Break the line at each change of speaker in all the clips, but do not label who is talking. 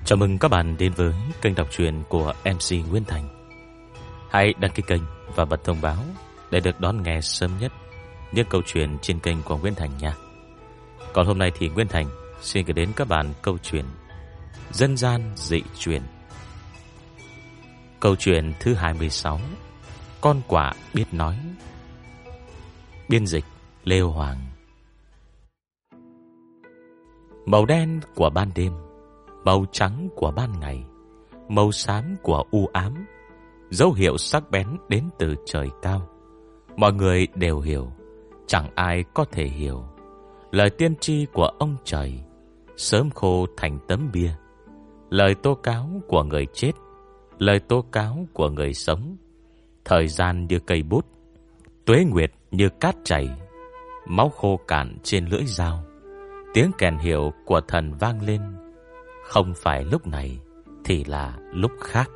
Chào mừng các bạn đến với kênh đọc truyện của MC Nguyên Thành. Hãy đăng ký kênh và bật thông báo để được đón nghe sớm nhất những câu chuyện trên kênh của Nguyên Thành nha. Còn hôm nay thì Nguyên Thành xin gửi đến các bạn câu chuyện Dân gian dị truyền. Câu chuyện thứ 26, Con quạ biết nói. Biên dịch Lê Hoàng. Màu đen của ban đêm, màu trắng của ban ngày, màu xám của u ám, dấu hiệu sắc bén đến từ trời cao. Mọi người đều hiểu, chẳng ai có thể hiểu. Lời tiên tri của ông trời sớm khô thành tấm bia. Lời tố cáo của người chết, lời tố cáo của người sống. Thời gian như cây bút, tuế nguyệt như cát chảy, máu khô cạn trên lưỡi dao. Tiếng kèn hiệu của thần vang lên, không phải lúc này thì là lúc khác.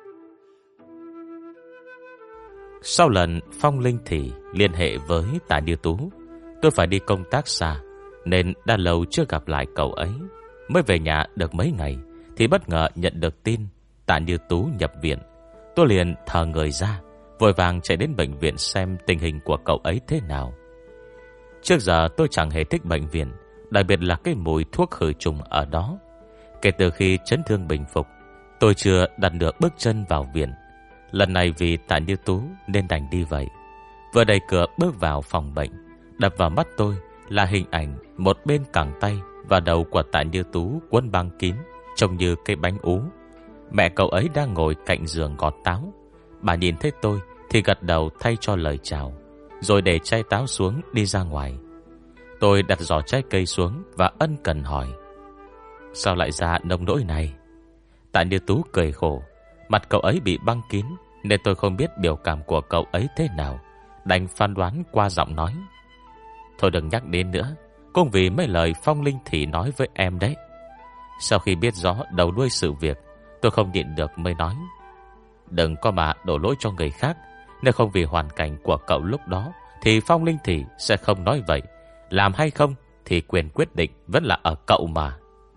Sau lần Phong Linh Thị liên hệ với Tạ Như Tú, tôi phải đi công tác xa, nên đã lâu chưa gặp lại cậu ấy. Mới về nhà được mấy ngày thì bất ngờ nhận được tin Tạ Như Tú nhập viện. Tôi liền thờ người ra, vội vàng chạy đến bệnh viện xem tình hình của cậu ấy thế nào. Trước giờ tôi chẳng hề thích bệnh viện, đặc biệt là cái mùi thuốc khử trùng ở đó. Kể từ khi chấn thương bình phục, tôi chưa đặt được bước chân vào viện. Lần này vì Tạ Như Tú nên đành đi vậy. Vừa đẩy cửa bước vào phòng bệnh, đập vào mắt tôi là hình ảnh một bên cẳng tay và đầu của Tạ Như Tú quấn băng kín, trông như cây bánh ú. Mẹ cậu ấy đang ngồi cạnh giường gọt táo. Bà nhìn thấy tôi thì gật đầu thay cho lời chào, rồi để chai táo xuống đi ra ngoài. Tôi đặt giỏ trái cây xuống và ân cần hỏi: sao lại ra nông nỗi này? Tạ Như Tú cười khổ. Mặt cậu ấy bị băng kín nên tôi không biết biểu cảm của cậu ấy thế nào, đành phán đoán qua giọng nói: thôi đừng nhắc đến nữa, cũng vì mấy lời Phong Linh Thị nói với em đấy. Sau khi biết rõ đầu đuôi sự việc, tôi không nhịn được mới nói: đừng có mà đổ lỗi cho người khác. Nếu không vì hoàn cảnh của cậu lúc đó thì Phong Linh Thị sẽ không nói vậy. Làm hay không thì quyền quyết định vẫn là ở cậu mà.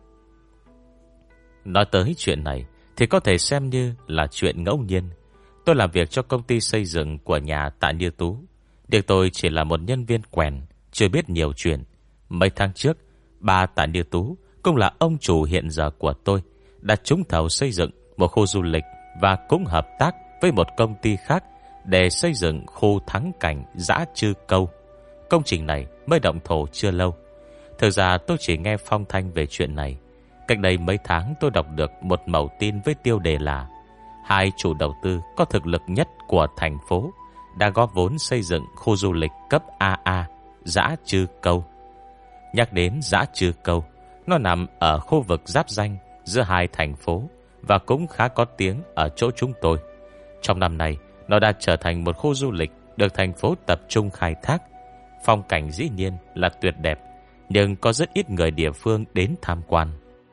Nói tới chuyện này thì có thể xem như là chuyện ngẫu nhiên. Tôi làm việc cho công ty xây dựng của nhà Tạ Như Tú, nhưng tôi chỉ là một nhân viên quèn, chưa biết nhiều chuyện. Mấy tháng trước, bà Tạ Như Tú cũng là ông chủ hiện giờ của tôi, đã trúng thầu xây dựng một khu du lịch và cũng hợp tác với một công ty khác để xây dựng khu thắng cảnh Dã Trư Câu. Công trình này mới động thổ chưa lâu. Thực ra tôi chỉ nghe phong thanh về chuyện này. Cách đây mấy tháng tôi đọc được một mẩu tin với tiêu đề là hai chủ đầu tư có thực lực nhất của thành phố đã góp vốn xây dựng khu du lịch cấp AA Dã Trư Câu. Nhắc đến Dã Trư Câu, nó nằm ở khu vực giáp ranh giữa hai thành phố và cũng khá có tiếng ở chỗ chúng tôi. Trong năm nay, nó đã trở thành một khu du lịch được thành phố tập trung khai thác. Phong cảnh dĩ nhiên là tuyệt đẹp, nhưng có rất ít người địa phương đến tham quan.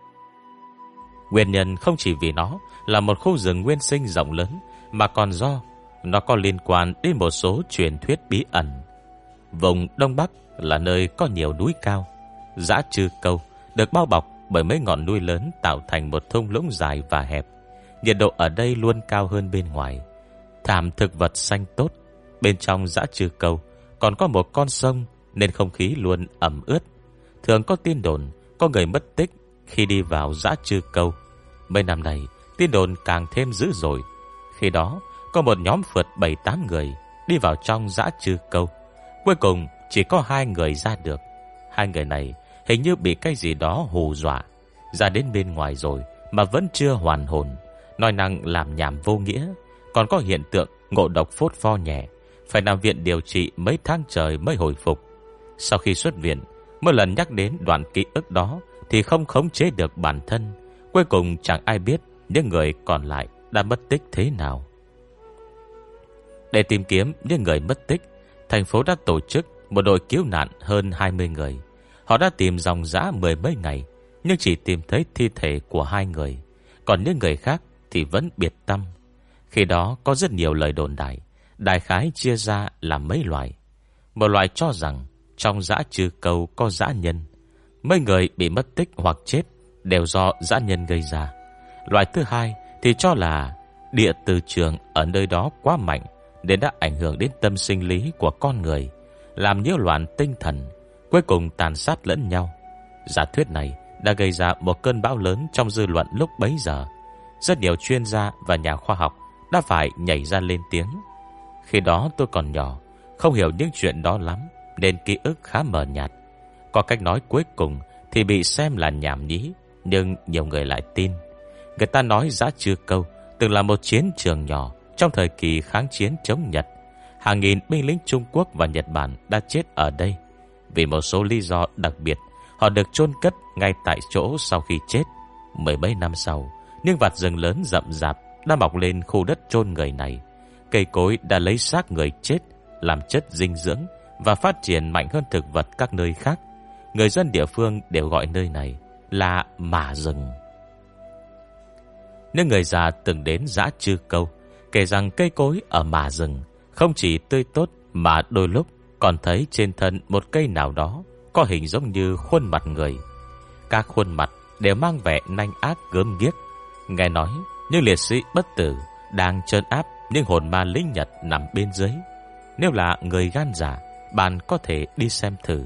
Nguyên nhân không chỉ vì nó là một khu rừng nguyên sinh rộng lớn, mà còn do nó có liên quan đến một số truyền thuyết bí ẩn. Vùng Đông Bắc là nơi có nhiều núi cao. Dã Trư Câu được bao bọc bởi mấy ngọn núi lớn tạo thành một thung lũng dài và hẹp. Nhiệt độ ở đây luôn cao hơn bên ngoài. Thảm thực vật xanh tốt. Bên trong Dã Trư Câu còn có một con sông nên không khí luôn ẩm ướt. Thường có tin đồn có người mất tích khi đi vào Dã Trư Câu. Mấy năm nay tin đồn càng thêm dữ dội. Khi đó có một nhóm phượt 7-8 người đi vào trong Dã Trư Câu. Cuối cùng chỉ có 2 người ra được. 2 người này hình như bị cái gì đó hù dọa, ra đến bên ngoài rồi mà vẫn chưa hoàn hồn, nói năng làm nhảm vô nghĩa. Còn có hiện tượng ngộ độc phốt pho nhẹ, phải nằm viện điều trị mấy tháng trời mới hồi phục. Sau khi xuất viện, mỗi lần nhắc đến đoạn ký ức đó thì không khống chế được bản thân. Cuối cùng chẳng ai biết những người còn lại đã mất tích thế nào. Để tìm kiếm những người mất tích, thành phố đã tổ chức một đội cứu nạn hơn 20 người. Họ đã tìm ròng rã 10 mấy ngày, nhưng chỉ tìm thấy thi thể của 2 người. Còn những người khác thì vẫn biệt tăm. Khi đó có rất nhiều lời đồn đại, đại khái chia ra làm mấy loại. Một loại cho rằng trong Dã Trư Câu có dã nhân. Mấy người bị mất tích hoặc chết đều do dã nhân gây ra. Loại thứ hai thì cho là địa từ trường ở nơi đó quá mạnh, nên đã ảnh hưởng đến tâm sinh lý của con người, làm nhiễu loạn tinh thần, cuối cùng tàn sát lẫn nhau. Giả thuyết này đã gây ra một cơn bão lớn trong dư luận lúc bấy giờ. Rất nhiều chuyên gia và nhà khoa học đã phải nhảy ra lên tiếng. Khi đó tôi còn nhỏ, không hiểu những chuyện đó lắm, nên ký ức khá mờ nhạt. Có cách nói cuối cùng thì bị xem là nhảm nhí, nhưng nhiều người lại tin. Người ta nói Dã Trư Câu từng là một chiến trường nhỏ trong thời kỳ kháng chiến chống Nhật. Hàng nghìn binh lính Trung Quốc và Nhật Bản đã chết ở đây. Vì một số lý do đặc biệt, họ được chôn cất ngay tại chỗ sau khi chết. Mười mấy năm sau, những vạt rừng lớn rậm rạp đã mọc lên khu đất chôn người này. Cây cối đã lấy xác người chết làm chất dinh dưỡng và phát triển mạnh hơn thực vật các nơi khác. Người dân địa phương đều gọi nơi này là mả rừng. Những người già từng đến Dã Trư Câu kể rằng cây cối ở mả rừng không chỉ tươi tốt mà đôi lúc còn thấy trên thân một cây nào đó có hình giống như khuôn mặt người. Các khuôn mặt đều mang vẻ nanh ác gớm ghiếc. Nghe nói những liệt sĩ bất tử đang trấn áp những hồn ma lính Nhật nằm bên dưới. Nếu là người gan dạ, bạn có thể đi xem thử.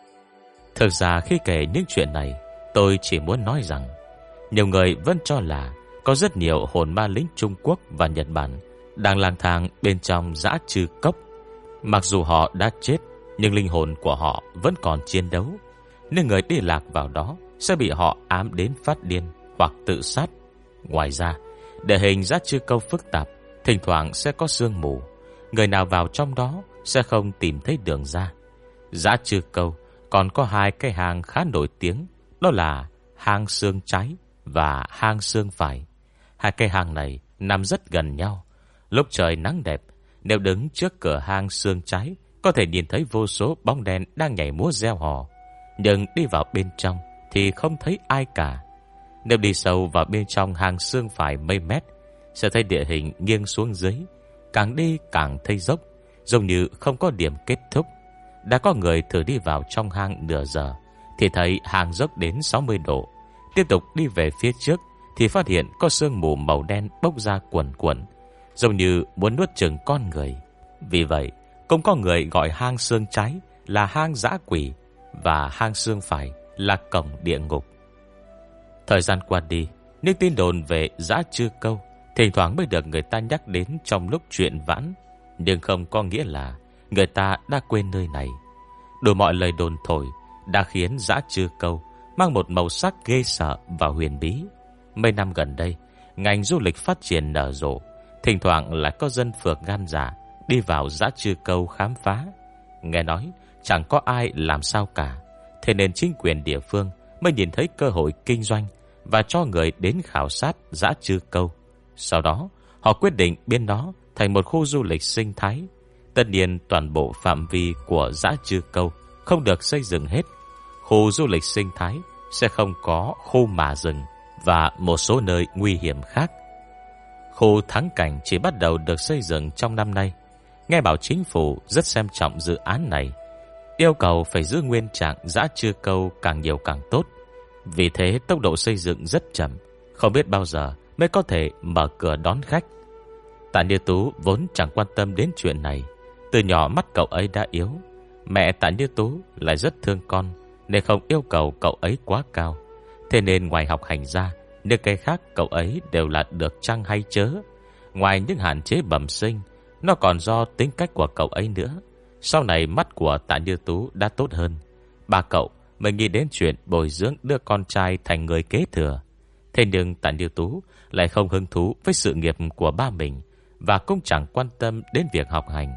Thực ra khi kể những chuyện này, tôi chỉ muốn nói rằng nhiều người vẫn cho là có rất nhiều hồn ma lính Trung Quốc và Nhật Bản đang lang thang bên trong Dã Trư Cốc. Mặc dù họ đã chết, nhưng linh hồn của họ vẫn còn chiến đấu, nên người đi lạc vào đó sẽ bị họ ám đến phát điên hoặc tự sát. Ngoài ra, địa hình Dã Trư Câu phức tạp, thỉnh thoảng sẽ có sương mù. Người nào vào trong đó sẽ không tìm thấy đường ra. Dã Trư Câu còn có hai cái hang khá nổi tiếng, đó là hang xương trái và hang xương phải. Hai cái hang này nằm rất gần nhau. Lúc trời nắng đẹp, nếu đứng trước cửa hang xương trái, có thể nhìn thấy vô số bóng đèn đang nhảy múa reo hò. Nhưng đi vào bên trong thì không thấy ai cả. Nếu đi sâu vào bên trong hang xương phải mấy mét, sẽ thấy địa hình nghiêng xuống dưới, càng đi càng thấy dốc, giống như không có điểm kết thúc. Đã có người thử đi vào trong hang nửa giờ thì thấy hang dốc đến 60 độ. Tiếp tục đi về phía trước thì phát hiện có sương mù màu đen bốc ra cuồn cuộn, giống như muốn nuốt chửng con người. Vì vậy, cũng có người gọi hang xương trái là hang dã quỷ và hang xương phải là cổng địa ngục. Thời gian qua đi, những tin đồn về Dã Trư Câu thỉnh thoảng mới được người ta nhắc đến trong lúc chuyện vãn, nhưng không có nghĩa là người ta đã quên nơi này. Đủ mọi lời đồn thổi đã khiến Dã Trư Câu mang một màu sắc ghê sợ và huyền bí. Mấy năm gần đây, ngành du lịch phát triển nở rộ, thỉnh thoảng lại có dân phượt gan dạ đi vào Dã Trư Câu khám phá. Nghe nói chẳng có ai làm sao cả, thế nên chính quyền địa phương mới nhìn thấy cơ hội kinh doanh và cho người đến khảo sát Dã Trư Câu. Sau đó, họ quyết định biến nó thành một khu du lịch sinh thái. Tất nhiên toàn bộ phạm vi của Dã Trư Câu không được xây dựng hết. Khu du lịch sinh thái sẽ không có khu mả rừng và một số nơi nguy hiểm khác. Khu thắng cảnh chỉ bắt đầu được xây dựng trong năm nay. Nghe bảo chính phủ rất xem trọng dự án này, yêu cầu phải giữ nguyên trạng Dã Trư Câu càng nhiều càng tốt. Vì thế tốc độ xây dựng rất chậm, không biết bao giờ mới có thể mở cửa đón khách. Tạ Như Tú vốn chẳng quan tâm đến chuyện này. Từ nhỏ mắt cậu ấy đã yếu. Mẹ Tạ Như Tú lại rất thương con, nên không yêu cầu cậu ấy quá cao. Thế nên ngoài học hành ra, những cái khác cậu ấy đều là được chăng hay chớ. Ngoài những hạn chế bẩm sinh, nó còn do tính cách của cậu ấy nữa. Sau này mắt của Tạ Như Tú đã tốt hơn, ba cậu mới nghĩ đến chuyện bồi dưỡng đưa con trai thành người kế thừa. Thế nhưng Tạ Như Tú lại không hứng thú với sự nghiệp của ba mình, và cũng chẳng quan tâm đến việc học hành.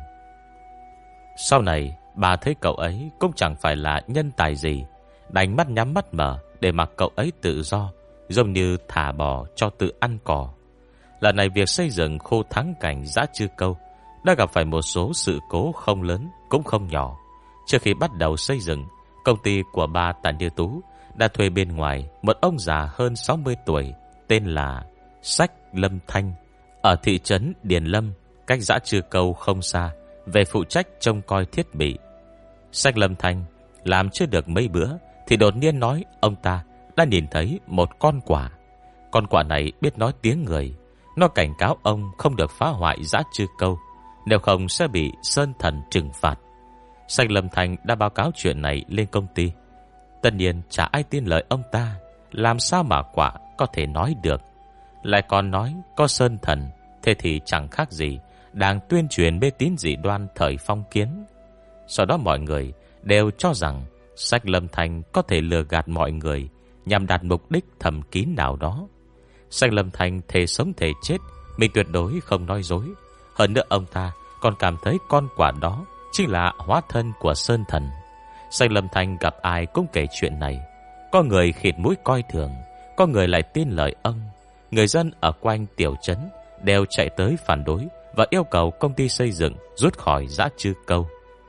Sau này bà thấy cậu ấy cũng chẳng phải là nhân tài gì, đành mắt nhắm mắt mở để mặc cậu ấy tự do, giống như thả bò cho tự ăn cỏ. Lần này việc xây dựng khu thắng cảnh Dã Trư Câu đã gặp phải một số sự cố không lớn cũng không nhỏ. Trước khi bắt đầu xây dựng, công ty của ba Tạ Như Tú đã thuê bên ngoài một ông già hơn 60 tuổi tên là Sách Lâm Thanh ở thị trấn Điền Lâm, cách Dã Trư Câu không xa, về phụ trách trông coi thiết bị. Sách Lâm Thanh làm chưa được mấy bữa thì đột nhiên nói ông ta đã nhìn thấy một con quạ. Con quạ này biết nói tiếng người. Nó cảnh cáo ông không được phá hoại Dã Trư Câu, nếu không sẽ bị Sơn Thần trừng phạt. Sách Lâm Thanh đã báo cáo chuyện này lên công ty. Tất nhiên chả ai tin lời ông ta. Làm sao mà quạ có thể nói được. Lại còn nói có Sơn Thần, thế thì chẳng khác gì đang tuyên truyền mê tín dị đoan thời phong kiến. Sau đó mọi người đều cho rằng Sách Lâm Thanh có thể lừa gạt mọi người nhằm đạt mục đích thầm kín nào đó. Sách Lâm Thanh thề sống thề chết mình tuyệt đối không nói dối. Hơn nữa ông ta còn cảm thấy con quạ đó chính là hóa thân của Sơn Thần. Sách Lâm Thanh gặp ai cũng kể chuyện này. Có người khịt mũi coi thường, có người lại tin lời ông. Người dân ở quanh tiểu trấn đều chạy tới phản đối và yêu cầu công ty xây dựng rút khỏi Dã Trư Câu.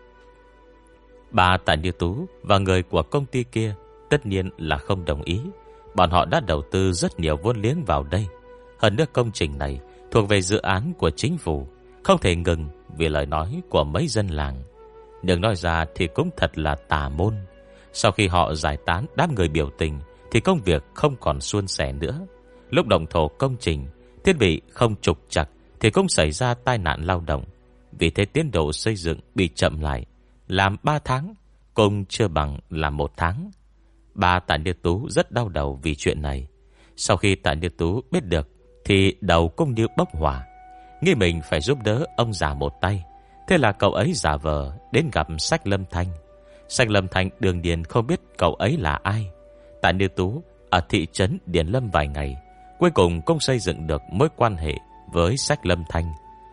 Bà Tạ Như Tú và người của công ty kia tất nhiên là không đồng ý. Bọn họ đã đầu tư rất nhiều vốn liếng vào đây. Hơn nữa công trình này thuộc về dự án của chính phủ, không thể ngừng vì lời nói của mấy dân làng. Nhưng nói ra thì cũng thật là tà môn. Sau khi họ giải tán đám người biểu tình thì công việc không còn suôn sẻ nữa. Lúc động thổ công trình, thiết bị không trục trặc thì cũng xảy ra tai nạn lao động. Vì thế tiến độ xây dựng bị chậm lại, làm 3 tháng cũng chưa bằng làm 1 tháng. Bà Tạ Như Tú rất đau đầu vì chuyện này. Sau khi Tạ Như Tú biết được thì đầu cũng như bốc hỏa, nghĩ mình phải giúp đỡ ông già một tay. Thế là cậu ấy giả vờ đến gặp Sách Lâm Thanh. Sách Lâm Thanh đương nhiên không biết cậu ấy là ai. Tạ Như Tú ở thị trấn Điền Lâm vài ngày, cuối cùng cũng xây dựng được mối quan hệ với Sách Lâm Thanh.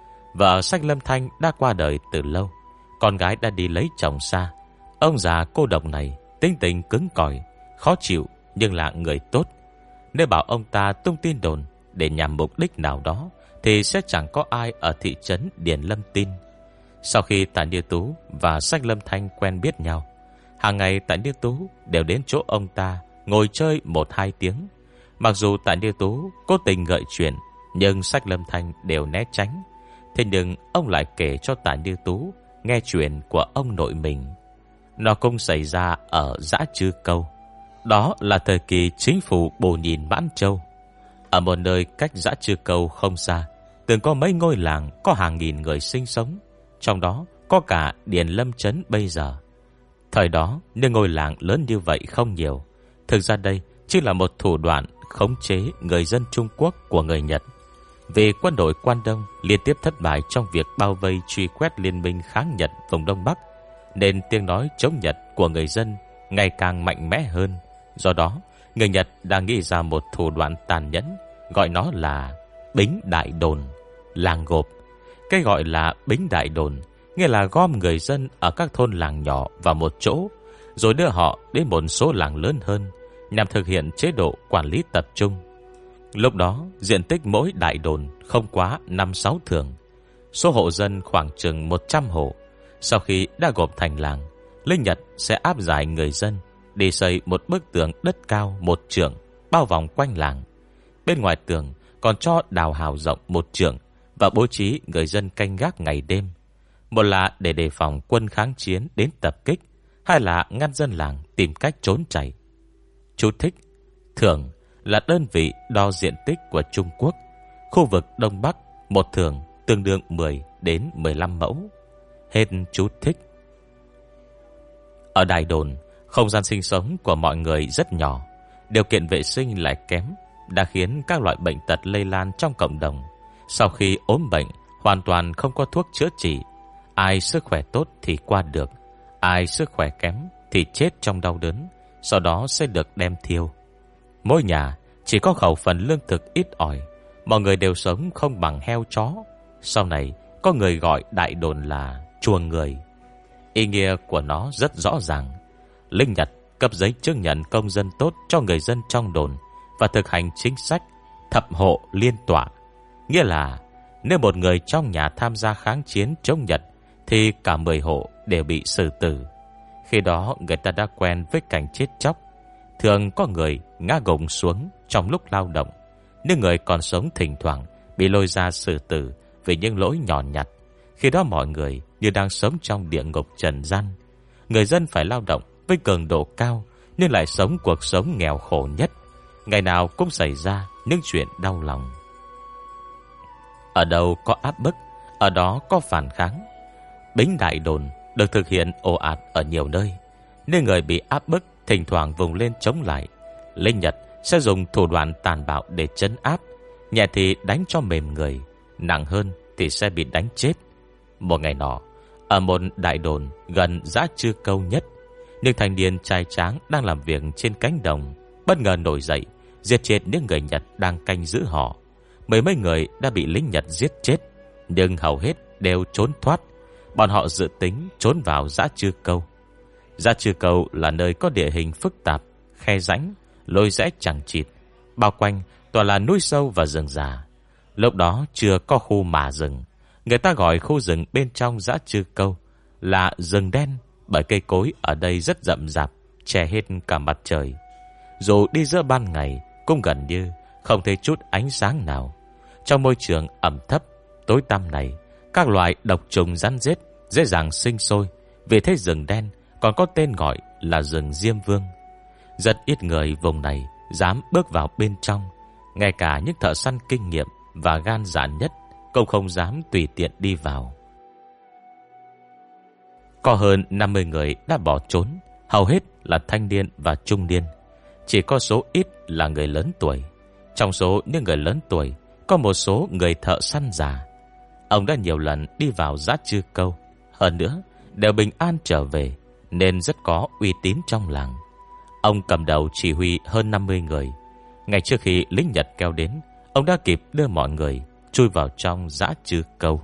Vợ Sách Lâm Thanh đã qua đời từ lâu, con gái đã đi lấy chồng xa. Ông già cô độc này tính tình cứng cỏi, khó chịu nhưng là người tốt. Nếu bảo ông ta tung tin đồn để nhằm mục đích nào đó thì sẽ chẳng có ai ở thị trấn Điền Lâm tin. Sau khi Tạ Như Tú và Sách Lâm Thanh quen biết nhau, hàng ngày Tạ Như Tú đều đến chỗ ông ta ngồi chơi 1-2 tiếng. Mặc dù Tạ Như Tú cố tình gợi chuyện, nhưng Sách Lâm Thanh đều né tránh. Thế nhưng ông lại kể cho Tạ Như Tú nghe chuyện của ông nội mình. Nó cũng xảy ra ở Dã Trư Câu. Đó là thời kỳ chính phủ Bồ Nhìn Mãn Châu. Ở một nơi cách Dã Trư Câu không xa, từng có mấy ngôi làng có hàng nghìn người sinh sống, trong đó có cả Điền Lâm trấn bây giờ. Thời đó nếu ngôi làng lớn như vậy không nhiều. Thực ra đây chỉ là một thủ đoạn khống chế người dân Trung Quốc của người Nhật. Vì quân đội Quan Đông liên tiếp thất bại trong việc bao vây truy quét liên minh kháng Nhật vùng Đông Bắc, nên tiếng nói chống Nhật của người dân ngày càng mạnh mẽ hơn. Do đó người Nhật đang nghĩ ra một thủ đoạn tàn nhẫn, gọi nó là Bính Đại Đồn, làng gộp. Cái gọi là Bính Đại Đồn nghĩa là gom người dân ở các thôn làng nhỏ vào một chỗ, rồi đưa họ đến một số làng lớn hơn, nhằm thực hiện chế độ quản lý tập trung. Lúc đó diện tích mỗi đại đồn không quá 5-6 thường, số hộ dân khoảng chừng 100 hộ. Sau khi đã gộp thành làng, Linh Nhật sẽ áp giải người dân đi xây một bức tường đất cao 1 trượng bao vòng quanh làng. Bên ngoài tường còn cho đào hào rộng 1 trượng và bố trí người dân canh gác ngày đêm. Một là để đề phòng quân kháng chiến đến tập kích, hai là ngăn dân làng tìm cách trốn chạy. Chú thích: thường là đơn vị đo diện tích của Trung Quốc. Khu vực Đông Bắc, 1 thường tương đương 10 đến 15 mẫu. Hết chú thích. Ở Đại Đồn, không gian sinh sống của mọi người rất nhỏ, điều kiện vệ sinh lại kém, đã khiến các loại bệnh tật lây lan trong cộng đồng. Sau khi ốm bệnh, hoàn toàn không có thuốc chữa trị. Ai sức khỏe tốt thì qua được, ai sức khỏe kém thì chết trong đau đớn, sau đó sẽ được đem thiêu. Mỗi nhà chỉ có khẩu phần lương thực ít ỏi, mọi người đều sống không bằng heo chó. Sau này có người gọi Đại Đồn là chuồng người. Ý nghĩa của nó rất rõ ràng. Linh Nhật cấp giấy chứng nhận công dân tốt cho người dân trong đồn và thực hành chính sách thập hộ liên tọa. Nghĩa là nếu một người trong nhà tham gia kháng chiến chống Nhật thì cả 10 hộ đều bị xử tử. Khi đó người ta đã quen với cảnh chết chóc. Thường có người ngã gục xuống trong lúc lao động, nhưng người còn sống thỉnh thoảng bị lôi ra xử tử vì những lỗi nhỏ nhặt. Khi đó mọi người như đang sống trong địa ngục trần gian. Người dân phải lao động với cường độ cao, nhưng lại sống cuộc sống nghèo khổ nhất. Ngày nào cũng xảy ra những chuyện đau lòng. Ở đâu có áp bức, ở đó có phản kháng. Bính đại đồn được thực hiện ồ ạt ở nhiều nơi, nên người bị áp bức thỉnh thoảng vùng lên chống lại. Linh Nhật sẽ dùng thủ đoạn tàn bạo để trấn áp, nhẹ thì đánh cho mềm người, nặng hơn thì sẽ bị đánh chết. Một ngày nọ, ở một đại đồn gần Dã Trư Câu nhất, những thanh niên trai tráng đang làm việc trên cánh đồng bất ngờ nổi dậy, giết chết những người Nhật đang canh giữ họ. Mấy người đã bị lính Nhật giết chết, nhưng hầu hết đều trốn thoát. Bọn họ dự tính trốn vào Dã Trư Câu. Dã Trư Câu là nơi có địa hình phức tạp, khe rãnh, lối rẽ chằng chịt, bao quanh toàn là núi sâu và rừng già. Lúc đó chưa có khu mả rừng. Người ta gọi khu rừng bên trong Dã Trư Câu là rừng đen, bởi cây cối ở đây rất rậm rạp, che hết cả mặt trời. Dù đi giữa ban ngày cũng gần như không thấy chút ánh sáng nào. Trong môi trường ẩm thấp, tối tăm này, các loài độc trùng rắn rết dễ dàng sinh sôi. Vì thế rừng đen còn có tên gọi là rừng Diêm Vương. Rất ít người vùng này dám bước vào bên trong. Ngay cả những thợ săn kinh nghiệm và gan dạ nhất cũng không dám tùy tiện đi vào. Có hơn 50 người đã bỏ trốn, hầu hết là thanh niên và trung niên. Chỉ có số ít là người lớn tuổi. Trong số những người lớn tuổi, có một số người thợ săn già. Ông đã nhiều lần đi vào Dã Trư Câu, hơn nữa đều bình an trở về, nên rất có uy tín trong làng. Ông cầm đầu chỉ huy hơn 50 người. Ngay trước khi lính Nhật kéo đến, ông đã kịp đưa mọi người chui vào trong Dã Trư Câu.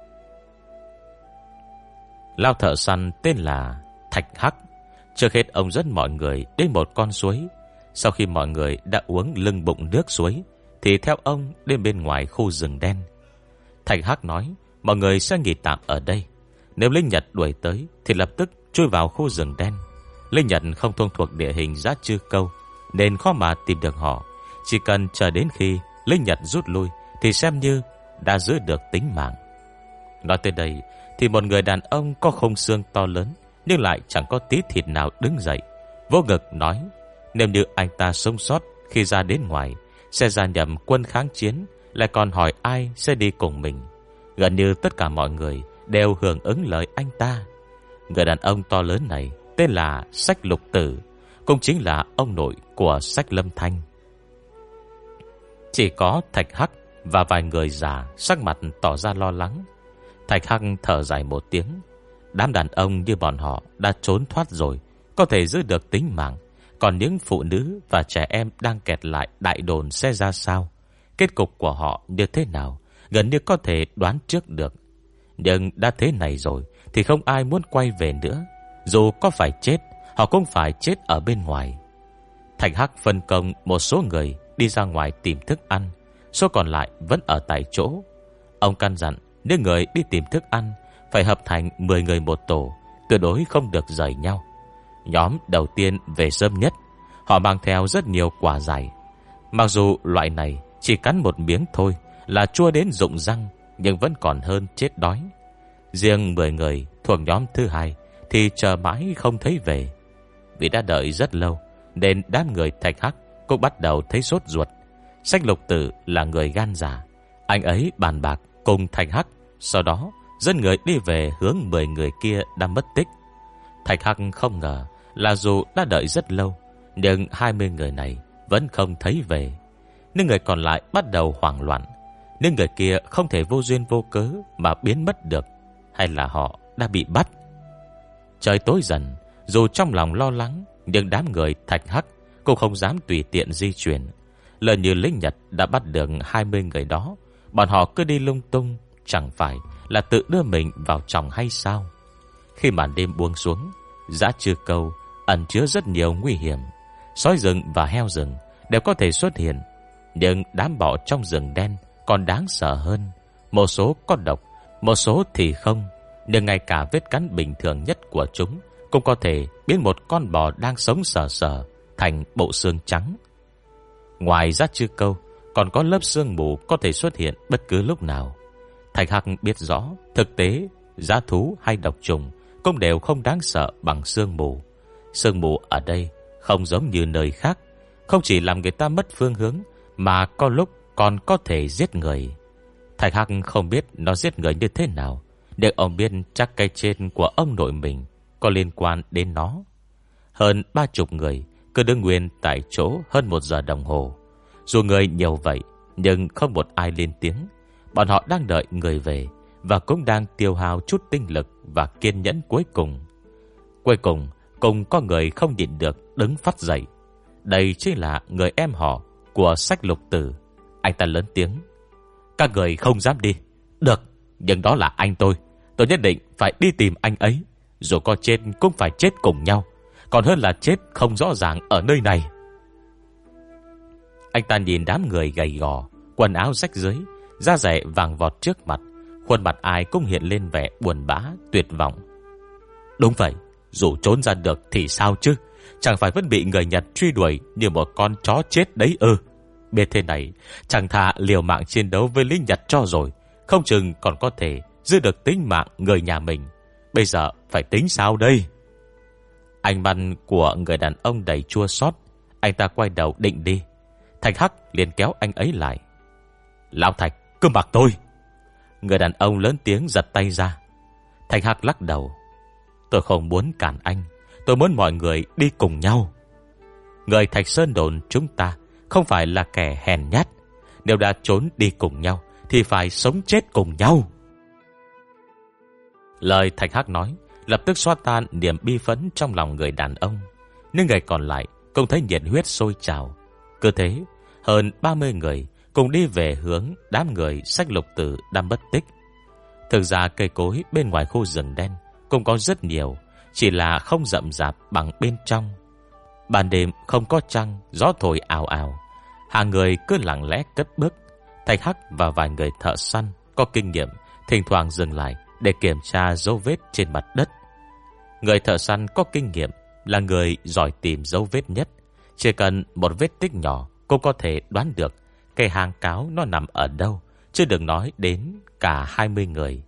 Lão thợ săn tên là Thạch Hắc. Trước hết ông dẫn mọi người đến một con suối. Sau khi mọi người đã uống lưng bụng nước suối, thì theo ông đến bên ngoài khu rừng đen. Thạch Hắc nói mọi người sẽ nghỉ tạm ở đây. Nếu lính Nhật đuổi tới thì lập tức chui vào khu rừng đen. Lính Nhật không thông thuộc địa hình Dã Trư Câu, nên khó mà tìm được họ. Chỉ cần chờ đến khi lính Nhật rút lui thì xem như đã giữ được tính mạng. Nói tới đây thì một người đàn ông có khung xương to lớn, nhưng lại chẳng có tí thịt nào đứng dậy, vô ngực nói: nếu như anh ta sống sót khi ra đến ngoài, sẽ gia nhập quân kháng chiến, lại còn hỏi ai sẽ đi cùng mình. Gần như tất cả mọi người đều hưởng ứng lời anh ta. Người đàn ông to lớn này tên là Sách Lục Tử, cũng chính là ông nội của Sách Lâm Thanh. Chỉ có Thạch Hắc và vài người già sắc mặt tỏ ra lo lắng. Thạch Hắc thở dài một tiếng. Đám đàn ông như bọn họ đã trốn thoát rồi, có thể giữ được tính mạng. Còn những phụ nữ và trẻ em đang kẹt lại đại đồn sẽ ra sao? Kết cục của họ như thế nào, gần như có thể đoán trước được. Nhưng đã thế này rồi thì không ai muốn quay về nữa. Dù có phải chết, họ cũng phải chết ở bên ngoài. Thạch Hắc phân công một số người đi ra ngoài tìm thức ăn, số còn lại vẫn ở tại chỗ. Ông căn dặn những người đi tìm thức ăn phải hợp thành 10 người một tổ, tuyệt đối không được rời nhau. Nhóm đầu tiên về sớm nhất, họ mang theo rất nhiều quả dại. Mặc dù loại này chỉ cắn một miếng thôi là chua đến rụng răng, nhưng vẫn còn hơn chết đói. Riêng 10 người thuộc nhóm thứ hai thì chờ mãi không thấy về. Vì đã đợi rất lâu, nên đám người Thạch Hắc cũng bắt đầu thấy sốt ruột. Sách Lục Tử là người gan dạ. Anh ấy bàn bạc cùng Thạch Hắc, sau đó dẫn người đi về hướng 10 người kia đang mất tích. Thạch Hắc không ngờ là dù đã đợi rất lâu, nhưng 20 người này vẫn không thấy về. Những người còn lại bắt đầu hoảng loạn. Những người kia không thể vô duyên vô cớ mà biến mất được, hay là họ đã bị bắt? Trời tối dần, dù trong lòng lo lắng, nhưng đám người Thạch Hắc cũng không dám tùy tiện di chuyển. Lỡ như lính Nhật đã bắt được 20 người đó, bọn họ cứ đi lung tung, chẳng phải là tự đưa mình vào chòng hay sao? Khi màn đêm buông xuống, Dã Trư Câu ẩn chứa rất nhiều nguy hiểm. Sói rừng và heo rừng đều có thể xuất hiện, nhưng đám bọ trong rừng đen còn đáng sợ hơn. Một số có độc, một số thì không. Nhưng ngay cả vết cắn bình thường nhất của chúng cũng có thể biến một con bò đang sống sờ sờ thành bộ xương trắng. Ngoài Dã Trư Câu, còn có lớp sương mù có thể xuất hiện bất cứ lúc nào. Thạch Hắc biết rõ, thực tế dã thú hay độc trùng cũng đều không đáng sợ bằng sương mù. Sương mù ở đây không giống như nơi khác, không chỉ làm người ta mất phương hướng, mà có lúc còn có thể giết người. Thạch Hắc không biết nó giết người như thế nào, nhưng ông biết chắc cái chết của ông nội mình có liên quan đến nó. Hơn 30 người cứ đứng nguyên tại chỗ hơn 1 giờ đồng hồ. Dù người nhiều vậy, nhưng không một ai lên tiếng. Bọn họ đang đợi người về, và cũng đang tiêu hao chút tinh lực và kiên nhẫn cuối cùng. Cuối cùng có người không nhịn được đứng phát dậy. Đây chính là người em họ của Sách Lục Tử. Anh ta lớn tiếng: "Các người không dám đi. Được, nhưng đó là anh tôi. Tôi nhất định phải đi tìm anh ấy. Dù có chết cũng phải chết cùng nhau, còn hơn là chết không rõ ràng ở nơi này." Anh ta nhìn đám người gầy gò, quần áo rách rưới, da dẻ vàng vọt trước mặt. Khuôn mặt ai cũng hiện lên vẻ buồn bã, tuyệt vọng. Đúng vậy, dù trốn ra được thì sao chứ? Chẳng phải vẫn bị người Nhật truy đuổi như một con chó chết đấy ư? Biết thế này, chẳng thà liều mạng chiến đấu với lính Nhật cho rồi, không chừng còn có thể giữ được tính mạng người nhà mình. Bây giờ phải tính sao đây? Ánh mắt của người đàn ông đầy chua xót. Anh ta quay đầu định đi. Thạch Hắc liền kéo anh ấy lại. "Lão Thạch, cứ mặc tôi." Người đàn ông lớn tiếng giật tay ra. Thạch Hắc lắc đầu. "Tôi không muốn cản anh. Tôi muốn mọi người đi cùng nhau. Người Thạch Sơn đồn chúng ta không phải là kẻ hèn nhát. Nếu đã trốn đi cùng nhau thì phải sống chết cùng nhau." Lời Thạch Hắc nói lập tức xóa tan niềm bi phẫn trong lòng người đàn ông. Nhưng người còn lại cũng thấy nhiệt huyết sôi trào. Cứ thế, hơn 30 người cùng đi về hướng đám người Sách Lục Tử đang mất tích. Thực ra cây cối bên ngoài khu rừng đen cũng có rất nhiều, chỉ là không rậm rạp bằng bên trong. Ban đêm không có trăng, gió thổi ào ào. Hàng người cứ lặng lẽ cất bước. Thạch Hắc và vài người thợ săn có kinh nghiệm thỉnh thoảng dừng lại để kiểm tra dấu vết trên mặt đất. Người thợ săn có kinh nghiệm là người giỏi tìm dấu vết nhất. Chỉ cần một vết tích nhỏ cũng có thể đoán được cây hang cáo nó nằm ở đâu, chứ đừng nói đến cả 20 người.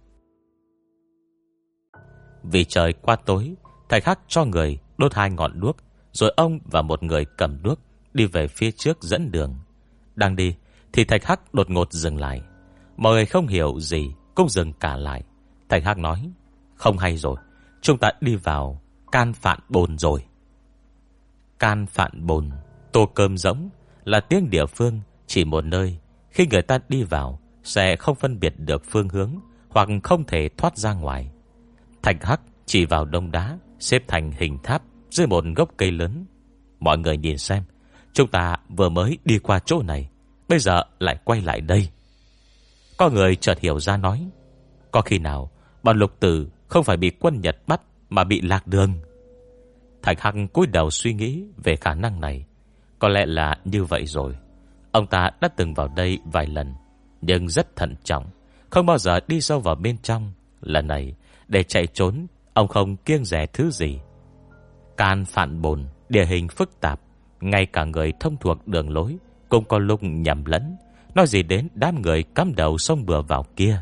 Vì trời qua tối, Thạch Hắc cho người đốt 2 ngọn đuốc, rồi ông và một người cầm đuốc đi về phía trước dẫn đường. Đang đi thì Thạch Hắc đột ngột dừng lại. Mọi người không hiểu gì cũng dừng cả lại. Thạch Hắc nói: "Không hay rồi, chúng ta đi vào Can Phạn Bồn rồi." Can Phạn Bồn, tô cơm rỗng, là tiếng địa phương chỉ một nơi. Khi người ta đi vào sẽ không phân biệt được phương hướng, hoặc không thể thoát ra ngoài. Thạch Hắc chỉ vào đống đá xếp thành hình tháp dưới một gốc cây lớn. "Mọi người nhìn xem, chúng ta vừa mới đi qua chỗ này, bây giờ lại quay lại đây." Có người chợt hiểu ra nói: "Có khi nào bọn Lục Tử không phải bị quân Nhật bắt mà bị lạc đường?" Thạch Hắc cúi đầu suy nghĩ về khả năng này. Có lẽ là như vậy rồi. Ông ta đã từng vào đây vài lần, nhưng rất thận trọng, không bao giờ đi sâu vào bên trong. Lần này để chạy trốn, ông không kiêng dè thứ gì. Can Phạn Bồn địa hình phức tạp, ngay cả người thông thuộc đường lối cũng có lúc nhầm lẫn, nói gì đến đám người cắm đầu xông bừa vào kia.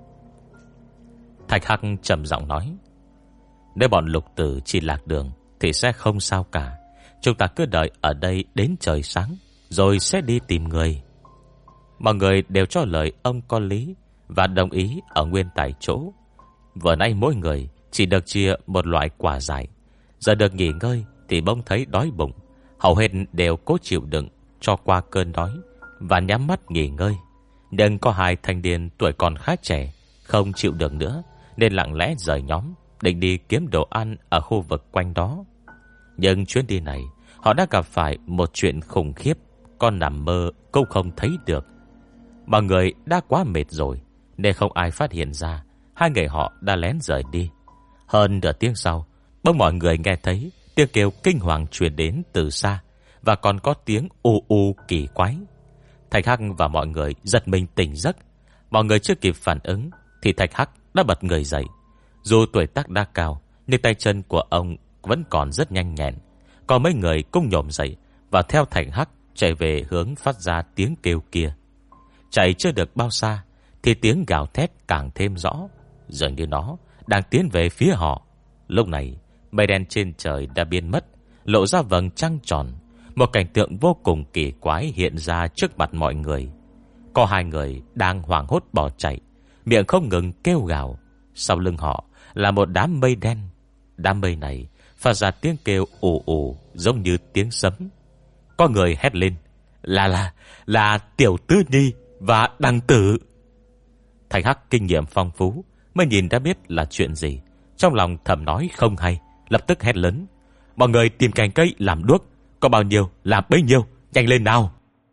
Thạch Hắc trầm giọng nói: "Nếu bọn Lục Tử chỉ lạc đường thì sẽ không sao cả. Chúng ta cứ đợi ở đây đến trời sáng, rồi sẽ đi tìm người." Mọi người đều cho lời ông có lý và đồng ý ở nguyên tại chỗ. Vừa nãy mỗi người chỉ được chia một loại quả dại, giờ được nghỉ ngơi thì bỗng thấy đói bụng. Hầu hết đều cố chịu đựng cho qua cơn đói và nhắm mắt nghỉ ngơi. Nhưng có 2 thanh niên tuổi còn khá trẻ không chịu được nữa, nên lặng lẽ rời nhóm, định đi kiếm đồ ăn ở khu vực quanh đó. Nhưng chuyến đi này họ đã gặp phải một chuyện khủng khiếp, con nằm mơ cũng không thấy được. Mọi người đã quá mệt rồi, nên không ai phát hiện ra 2 người họ đã lén rời đi. Hơn nửa tiếng sau, bỗng mọi người nghe thấy tiếng kêu kinh hoàng truyền đến từ xa, và còn có tiếng u u kỳ quái. Thạch Hắc và mọi người giật mình tỉnh giấc. Mọi người chưa kịp phản ứng thì Thạch Hắc đã bật người dậy. Dù tuổi tác đã cao, nhưng tay chân của ông vẫn còn rất nhanh nhẹn. Có mấy người cũng nhổm dậy và theo Thạch Hắc chạy về hướng phát ra tiếng kêu kia. Chạy chưa được bao xa thì tiếng gào thét càng thêm rõ, dường như nó đang tiến về phía họ. Lúc này mây đen trên trời đã biến mất, lộ ra vầng trăng tròn. Một cảnh tượng vô cùng kỳ quái hiện ra trước mặt mọi người. Có hai người đang hoảng hốt bỏ chạy, miệng không ngừng kêu gào. Sau lưng họ là một đám mây đen. Đám mây này phát ra tiếng kêu ù ù giống như tiếng sấm. Có người hét lên: Là Tiểu Tư Nhi và Đằng Tử. Thạch Hắc kinh nghiệm phong phú, mới nhìn đã biết là chuyện gì. Trong lòng thầm nói không hay, lập tức hét lớn: Mọi người tìm cành cây làm đuốc, có bao nhiêu làm bấy nhiêu, nhanh lên nào.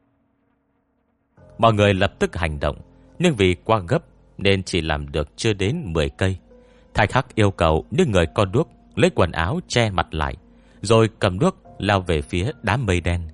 Mọi người lập tức hành động, nhưng vì quá gấp nên chỉ làm được chưa đến 10 cây. Thạch Hắc yêu cầu những người có đuốc lấy quần áo che mặt lại, rồi cầm đuốc lao về phía đám mây đen.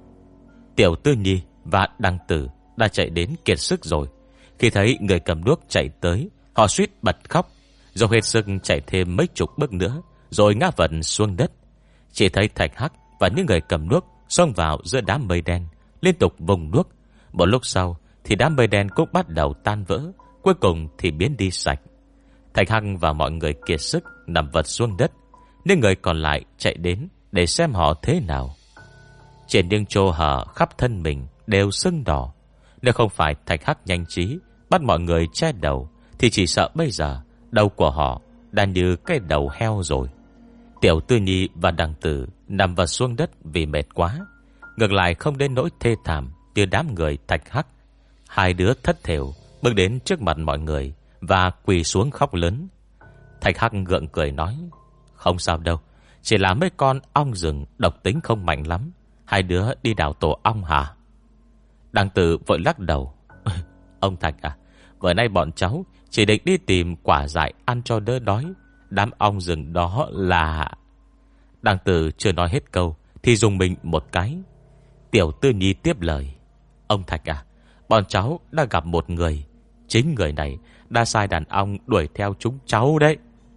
Tiểu Tư Nhi và Đằng Tử đã chạy đến kiệt sức rồi. Khi thấy người cầm đuốc chạy tới, họ suýt bật khóc, rồi hết sức chạy thêm mấy chục bước nữa, rồi ngã vật xuống đất. Chỉ thấy Thạch Hắc và những người cầm đuốc xông vào giữa đám mây đen, liên tục vùng đuốc. Một lúc sau thì đám mây đen cũng bắt đầu tan vỡ, cuối cùng thì biến đi sạch. Thạch Hắc và mọi người kiệt sức nằm vật xuống đất. Những người còn lại chạy đến để xem họ thế nào. Trên những chỗ hở khắp thân mình đều sưng đỏ. Nếu không phải Thạch Hắc nhanh trí bắt mọi người che đầu, thì chỉ sợ bây giờ đầu của họ đã như cái đầu heo rồi. Tiểu Tư Nhi và Đằng Tử nằm vật xuống đất vì mệt quá, ngược lại không đến nỗi thê thảm như đám người Thạch Hắc. Hai đứa thất thểu bước đến trước mặt mọi người và quỳ xuống khóc lớn. Thạch Hắc gượng cười nói: Không sao đâu, chỉ là mấy con ong rừng độc tính không mạnh lắm. Hai đứa đi đào tổ ong hả? Đằng Tử vội lắc đầu: Ông Thạch à, vừa nay bọn cháu chỉ định đi tìm quả dại ăn cho đỡ đói. Đám ong rừng đó là... Đằng Tử chưa nói hết câu thì dùng mình một cái. Tiểu Tư Nhi tiếp lời: Ông Thạch à, bọn cháu đã gặp một người. Chính người này đã sai đàn ong đuổi theo chúng cháu đấy.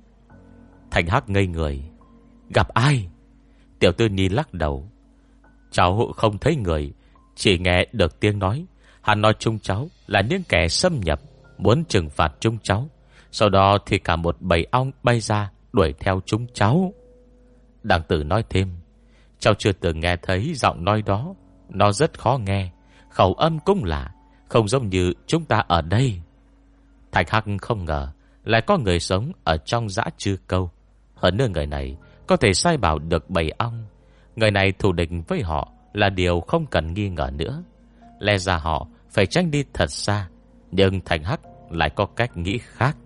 Thạch Hắc ngây người: Gặp ai? Tiểu Tư Nhi lắc đầu: Cháu không thấy người, chỉ nghe được tiếng nói. Hắn nói chúng cháu là những kẻ xâm nhập, muốn trừng phạt chúng cháu. Sau đó thì cả một bầy ong bay ra đuổi theo chúng cháu. Đằng Tử nói thêm: Cháu chưa từng nghe thấy giọng nói đó. Nó rất khó nghe, khẩu âm cũng lạ, không giống như chúng ta ở đây. Thạch Hắc không ngờ lại có người sống ở trong dã trư câu. Hơn nữa người này có thể sai bảo được bầy ong. Người này thù địch với họ là điều không cần nghi ngờ nữa. Lẽ ra họ phải tránh đi thật xa, nhưng Thạch Hắc lại có cách nghĩ khác.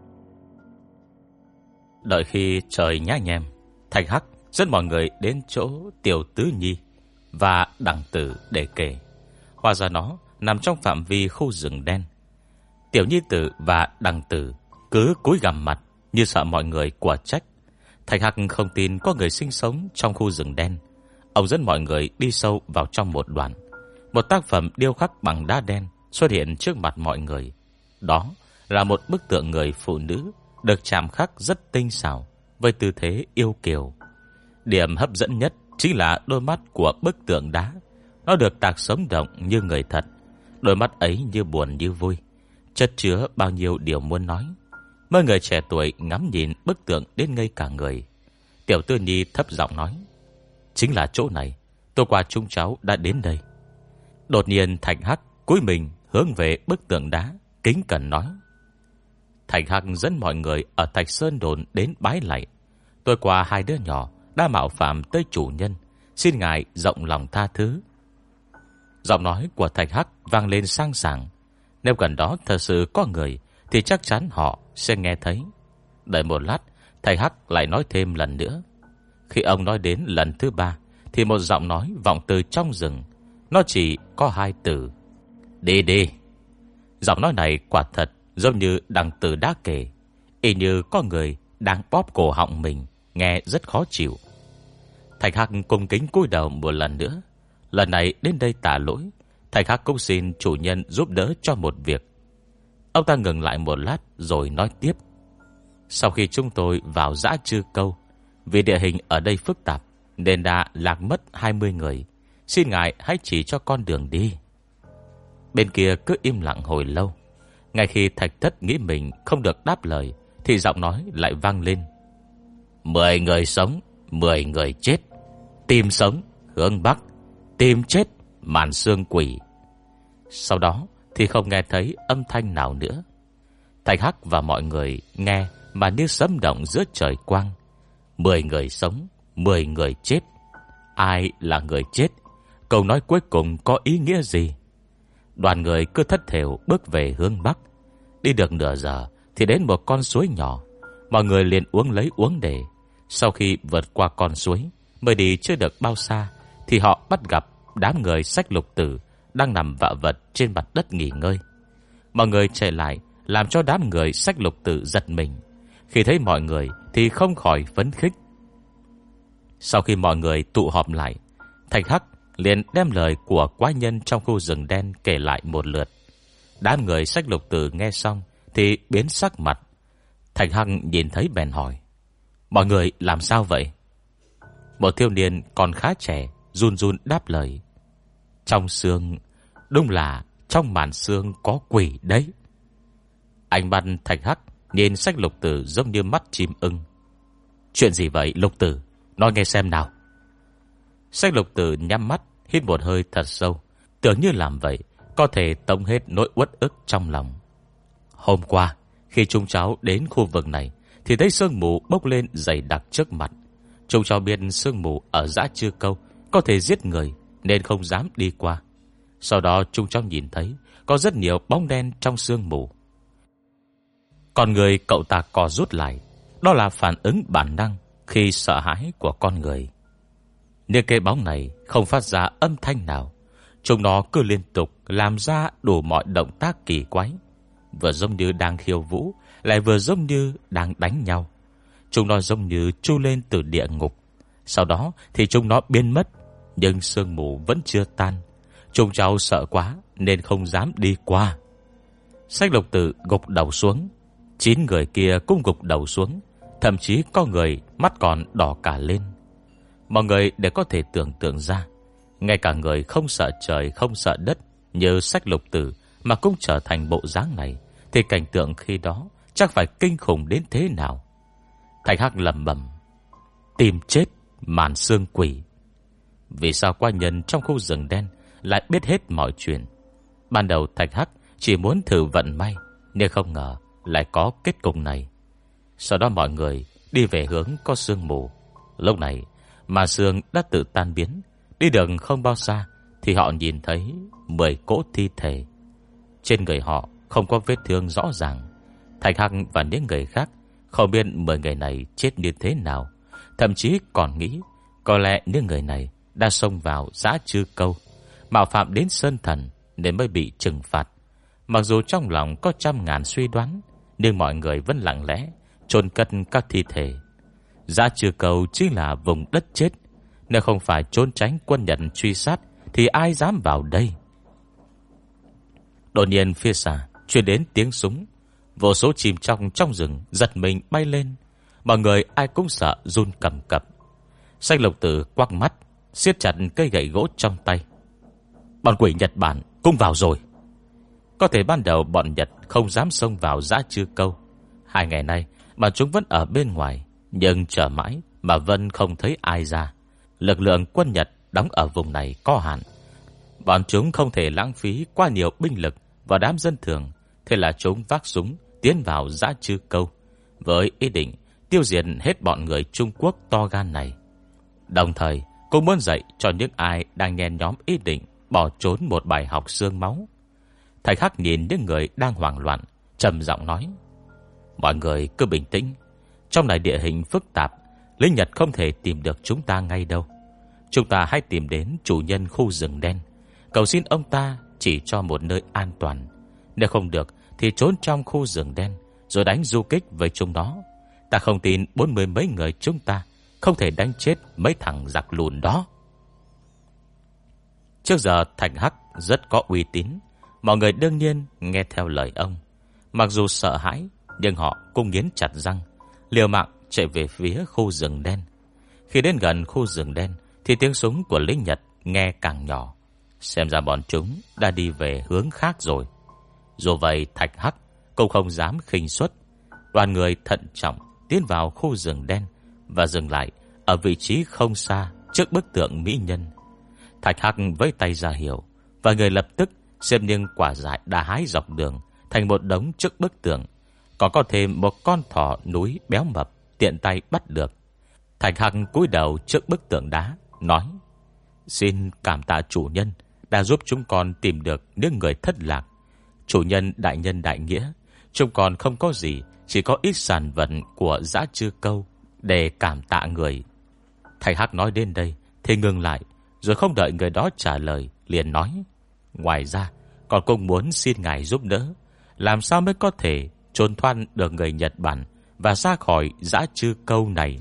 Đợi khi trời nhá nhem, Thạch Hắc dẫn mọi người đến chỗ Tiểu Tứ Nhi và Đằng Tử để kể. Hóa ra nó nằm trong phạm vi khu rừng đen. Tiểu Nhi Tử và Đằng Tử cứ cúi gằm mặt như sợ mọi người quả trách. Thạch Hắc không tin có người sinh sống trong khu rừng đen. Ông dẫn mọi người đi sâu vào trong một đoạn. Một tác phẩm điêu khắc bằng đá đen xuất hiện trước mặt mọi người. Đó là một bức tượng người phụ nữ được chạm khắc rất tinh xảo, với tư thế yêu kiều. Điểm hấp dẫn nhất chính là đôi mắt của bức tượng đá. Nó được tạc sống động như người thật. Đôi mắt ấy như buồn như vui, chất chứa bao nhiêu điều muốn nói. Mấy người trẻ tuổi ngắm nhìn bức tượng đến ngây cả người. Tiểu Tư Nhi thấp giọng nói: Chính là chỗ này, tối qua chúng cháu đã đến đây. Đột nhiên Thạch Hắc cúi mình hướng về bức tượng đá, kính cẩn nói: Thạch Hắc dẫn mọi người ở Thạch Sơn Đồn đến bái lạy. Tối qua hai đứa nhỏ đã mạo phạm tới chủ nhân, xin ngài rộng lòng tha thứ. Giọng nói của Thạch Hắc vang lên sang sảng. Nếu gần đó thật sự có người thì chắc chắn họ sẽ nghe thấy. Đợi một lát, Thạch Hắc lại nói thêm lần nữa. Khi ông nói đến lần thứ ba thì một giọng nói vọng từ trong rừng. Nó chỉ có hai từ: Đi đi. Giọng nói này quả thật giống như Đằng Tử đã kể, y như có người đang bóp cổ họng mình, nghe rất khó chịu. Thạch Hắc cung kính cúi đầu một lần nữa. Lần này đến đây tạ lỗi, Thạch Hắc cũng xin chủ nhân giúp đỡ cho một việc. Ông ta ngừng lại một lát rồi nói tiếp: Sau khi chúng tôi vào dã trư câu, vì địa hình ở đây phức tạp nên đã lạc mất 20 người. Xin ngài hãy chỉ cho con đường đi. Bên kia cứ im lặng hồi lâu. Ngay khi Thạch Thất nghĩ mình không được đáp lời thì giọng nói lại vang lên: 10 người sống, 10 người chết. Tìm sống hướng Bắc, Tìm chết màn xương quỷ. Sau đó thì không nghe thấy âm thanh nào nữa. Thạch Hắc và mọi người nghe mà như sấm động giữa trời quang. 10 người sống, 10 người chết. Ai là người chết? Câu nói cuối cùng có ý nghĩa gì? Đoàn người cứ thất thểu bước về hướng Bắc. Đi được nửa giờ thì đến một con suối nhỏ. Mọi người liền uống lấy uống để. Sau khi vượt qua con suối, mới đi chưa được bao xa thì họ bắt gặp đám người xách lục tử đang nằm vạ vật trên mặt đất nghỉ ngơi. Mọi người chạy lại làm cho đám người xách lục tử giật mình. Khi thấy mọi người thì không khỏi phấn khích. Sau khi mọi người tụ họp lại, Thạch Hắc liền đem lời của quái nhân trong khu rừng đen kể lại một lượt. Đám người xách lục tử nghe xong thì biến sắc mặt. Thạch Hắc nhìn thấy bèn hỏi: mọi người làm sao vậy? Một thiếu niên còn khá trẻ run run đáp lời: trong xương, đúng là trong màn xương có quỷ đấy. Ánh mắt Thạch Hắc nhìn xách lục tử giống như mắt chim ưng. Chuyện gì vậy lục tử? Nói nghe xem nào. Xách lục tử nhắm mắt hít một hơi thật sâu, tưởng như làm vậy có thể tống hết nỗi uất ức trong lòng. Hôm qua khi chúng cháu đến khu vực này thì thấy sương mù bốc lên dày đặc trước mặt. Chúng cháu biết sương mù ở Dã Chư Câu có thể giết người nên không dám đi qua. Sau đó chúng cháu nhìn thấy có rất nhiều bóng đen trong sương mù. Con người cậu ta co rút lại. Đó là phản ứng bản năng khi sợ hãi của con người. Những cái bóng này không phát ra âm thanh nào. Chúng nó cứ liên tục làm ra đủ mọi động tác kỳ quái, vừa giống như đang khiêu vũ, lại vừa giống như đang đánh nhau. Chúng nó giống như chui lên từ địa ngục. Sau đó thì chúng nó biến mất. Nhưng sương mù vẫn chưa tan. Chúng cháu sợ quá nên không dám đi qua. Xách lục tử gục đầu xuống. 9 người kia cũng gục đầu xuống. Thậm chí có người mắt còn đỏ cả lên. Mọi người để có thể tưởng tượng ra, ngay cả người không sợ trời không sợ đất như xách lục tử mà cũng trở thành bộ dáng này, thì cảnh tượng khi đó chắc phải kinh khủng đến thế nào. Thạch Hắc lẩm bẩm: tìm chết màn xương quỷ. Vì sao qua nhân trong khu rừng đen lại biết hết mọi chuyện? Ban đầu Thạch Hắc chỉ muốn thử vận may, nhưng không ngờ lại có kết cục này. Sau đó mọi người đi về hướng có sương mù. Lúc này mà sương đã tự tan biến. Đi được không bao xa thì họ nhìn thấy 10 cỗ thi thể. Trên người họ không có vết thương rõ ràng. Thạch Hắc và những người khác không biết 10 người này chết như thế nào. Thậm chí còn nghĩ có lẽ những người này đã xông vào Dã Chư Câu, mạo phạm đến Sơn Thần nên mới bị trừng phạt. Mặc dù trong lòng có trăm ngàn suy đoán, nhưng mọi người vẫn lặng lẽ chôn cất các thi thể. Dã Chư Câu chính là vùng đất chết. Nếu không phải trốn tránh quân Nhật truy sát thì ai dám vào đây? Đột nhiên phía xa truyền đến tiếng súng. Vô số chim trong rừng giật mình bay lên. Mọi người ai cũng sợ run cầm cập. Xanh lục tử quắc mắt, siết chặt cây gậy gỗ trong tay. Bọn quỷ Nhật Bản cũng vào rồi. Có thể ban đầu bọn Nhật không dám xông vào Dã Chư Câu. 2 ngày nay mà chúng vẫn ở bên ngoài, nhưng chờ mãi mà vẫn không thấy ai ra. Lực lượng quân Nhật đóng ở vùng này có hạn. Bọn chúng không thể lãng phí quá nhiều binh lực vào đám dân thường. Thế là chúng vác súng tiến vào Dã Chư Câu với ý định tiêu diệt hết bọn người Trung Quốc to gan này. Đồng thời cũng muốn dạy cho những ai đang nhen nhóm ý định bỏ trốn một bài học xương máu. Thạch Hắc nhìn những người đang hoảng loạn, trầm giọng nói: mọi người cứ bình tĩnh. Trong này địa hình phức tạp, lính Nhật không thể tìm được chúng ta ngay đâu. Chúng ta hãy tìm đến chủ nhân khu rừng đen, cầu xin ông ta chỉ cho một nơi an toàn. Nếu không được thì trốn trong khu rừng đen rồi đánh du kích với chúng nó. Ta không tin 40 mấy người chúng ta không thể đánh chết mấy thằng giặc lùn đó. Trước giờ Thạch Hắc rất có uy tín, mọi người đương nhiên nghe theo lời ông. Mặc dù sợ hãi, nhưng họ cũng nghiến chặt răng, liều mạng chạy về phía khu rừng đen. Khi đến gần khu rừng đen thì tiếng súng của lính Nhật nghe càng nhỏ. Xem ra bọn chúng đã đi về hướng khác rồi. Dù vậy Thạch Hắc cũng không dám khinh suất. Đoàn người thận trọng tiến vào khu rừng đen và dừng lại ở vị trí không xa trước bức tượng mỹ nhân. Thạch Hắc với tay ra hiệu, và người lập tức xem những quả dại đã hái dọc đường thành một đống trước bức tường. Còn có thêm một con thỏ núi béo mập tiện tay bắt được. Thạch Hắc cúi đầu trước bức tường đá, nói: Xin cảm tạ chủ nhân đã giúp chúng con tìm được những người thất lạc. Chủ nhân đại nhân đại nghĩa, chúng con không có gì, chỉ có ít sản vật của dã chư câu để cảm tạ người. Thạch Hắc nói đến đây thì ngừng lại, rồi không đợi người đó trả lời, liền nói: Ngoài ra còn cũng muốn xin ngài giúp đỡ, làm sao mới có thể trốn thoát được người Nhật Bản và ra khỏi dã chư câu này.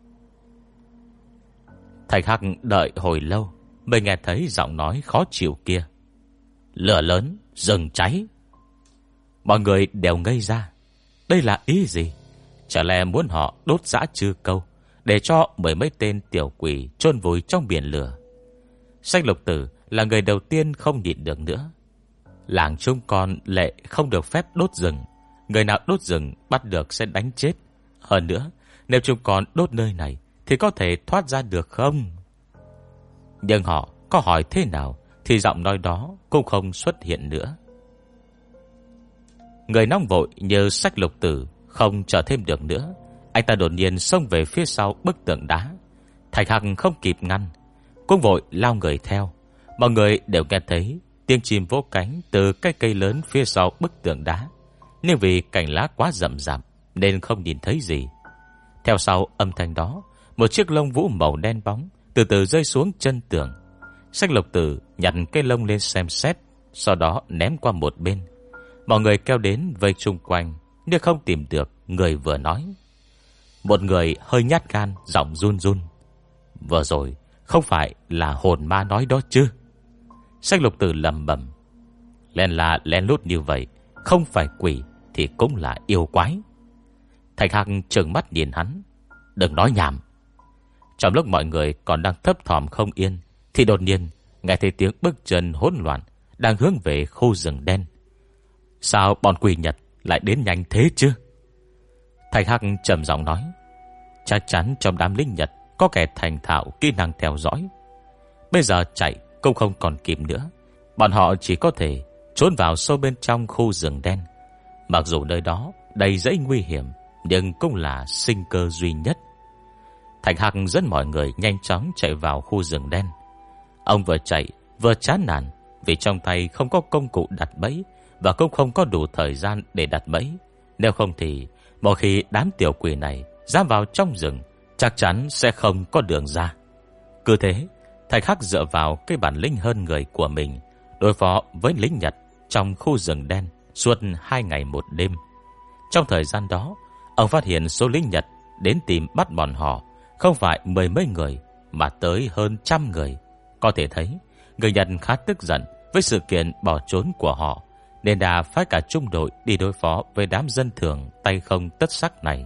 Thạch Hắc đợi hồi lâu mới nghe thấy giọng nói khó chịu kia: Lửa lớn, rừng cháy. Mọi người đều ngây ra. Đây là ý gì? Chả lẽ muốn họ đốt dã chư câu để cho mười mấy tên tiểu quỷ chôn vùi trong biển lửa? Sách Lục Tử là người đầu tiên không nhịn được nữa. Làng chúng con lệ không được phép đốt rừng. Người nào đốt rừng bắt được sẽ đánh chết. Hơn nữa, nếu chúng con đốt nơi này thì có thể thoát ra được không? Nhưng họ có hỏi thế nào thì giọng nói đó cũng không xuất hiện nữa. Người nóng vội như Sách Lục Tử không chờ thêm được nữa. Anh ta đột nhiên xông về phía sau bức tường đá. Thạch Hắc không kịp ngăn, cũng vội lao người theo. Mọi người đều nghe thấy tiếng chim vỗ cánh từ cái cây lớn phía sau bức tường đá, nhưng vì cành lá quá rậm rạp nên không nhìn thấy gì. Theo sau âm thanh đó, một chiếc lông vũ màu đen bóng từ từ rơi xuống chân tường. Sách Lục Tử nhặt cái lông lên xem xét, sau đó ném qua một bên. Mọi người kéo đến vây chung quanh, nhưng không tìm được người vừa nói. Một người hơi nhát gan, giọng run run: Vừa rồi không phải là hồn ma nói đó chứ? Sách Lục Tử lẩm bẩm: Lén lút như vậy, không phải quỷ thì cũng là yêu quái. Thạch Hắc trừng mắt nhìn hắn: Đừng nói nhảm. Trong lúc mọi người còn đang thấp thỏm không yên, thì đột nhiên nghe thấy tiếng bước chân hỗn loạn đang hướng về khu rừng đen. Sao bọn quỷ Nhật lại đến nhanh thế chứ? Thạch Hắc trầm giọng nói: Chắc chắn trong đám lính Nhật có kẻ thành thạo kỹ năng theo dõi. Bây giờ chạy cũng không còn kịp nữa. Bọn họ chỉ có thể trốn vào sâu bên trong khu rừng đen. Mặc dù nơi đó đầy rẫy nguy hiểm, nhưng cũng là sinh cơ duy nhất. Thạch Hắc dẫn mọi người nhanh chóng chạy vào khu rừng đen. Ông vừa chạy vừa chán nản, vì trong tay không có công cụ đặt bẫy, và cũng không có đủ thời gian để đặt bẫy. Nếu không thì một khi đám tiểu quỷ này dám vào trong rừng, chắc chắn sẽ không có đường ra. Cứ thế, Thạch Hắc dựa vào cái bản lĩnh hơn người của mình đối phó với lính Nhật trong khu rừng đen suốt 2 ngày 1 đêm. Trong thời gian đó, ông phát hiện số lính Nhật đến tìm bắt bọn họ không phải 10 mấy người, mà tới hơn 100 người. Có thể thấy người Nhật khá tức giận với sự kiện bỏ trốn của họ, nên đã phái cả trung đội đi đối phó với đám dân thường tay không tất sắc này.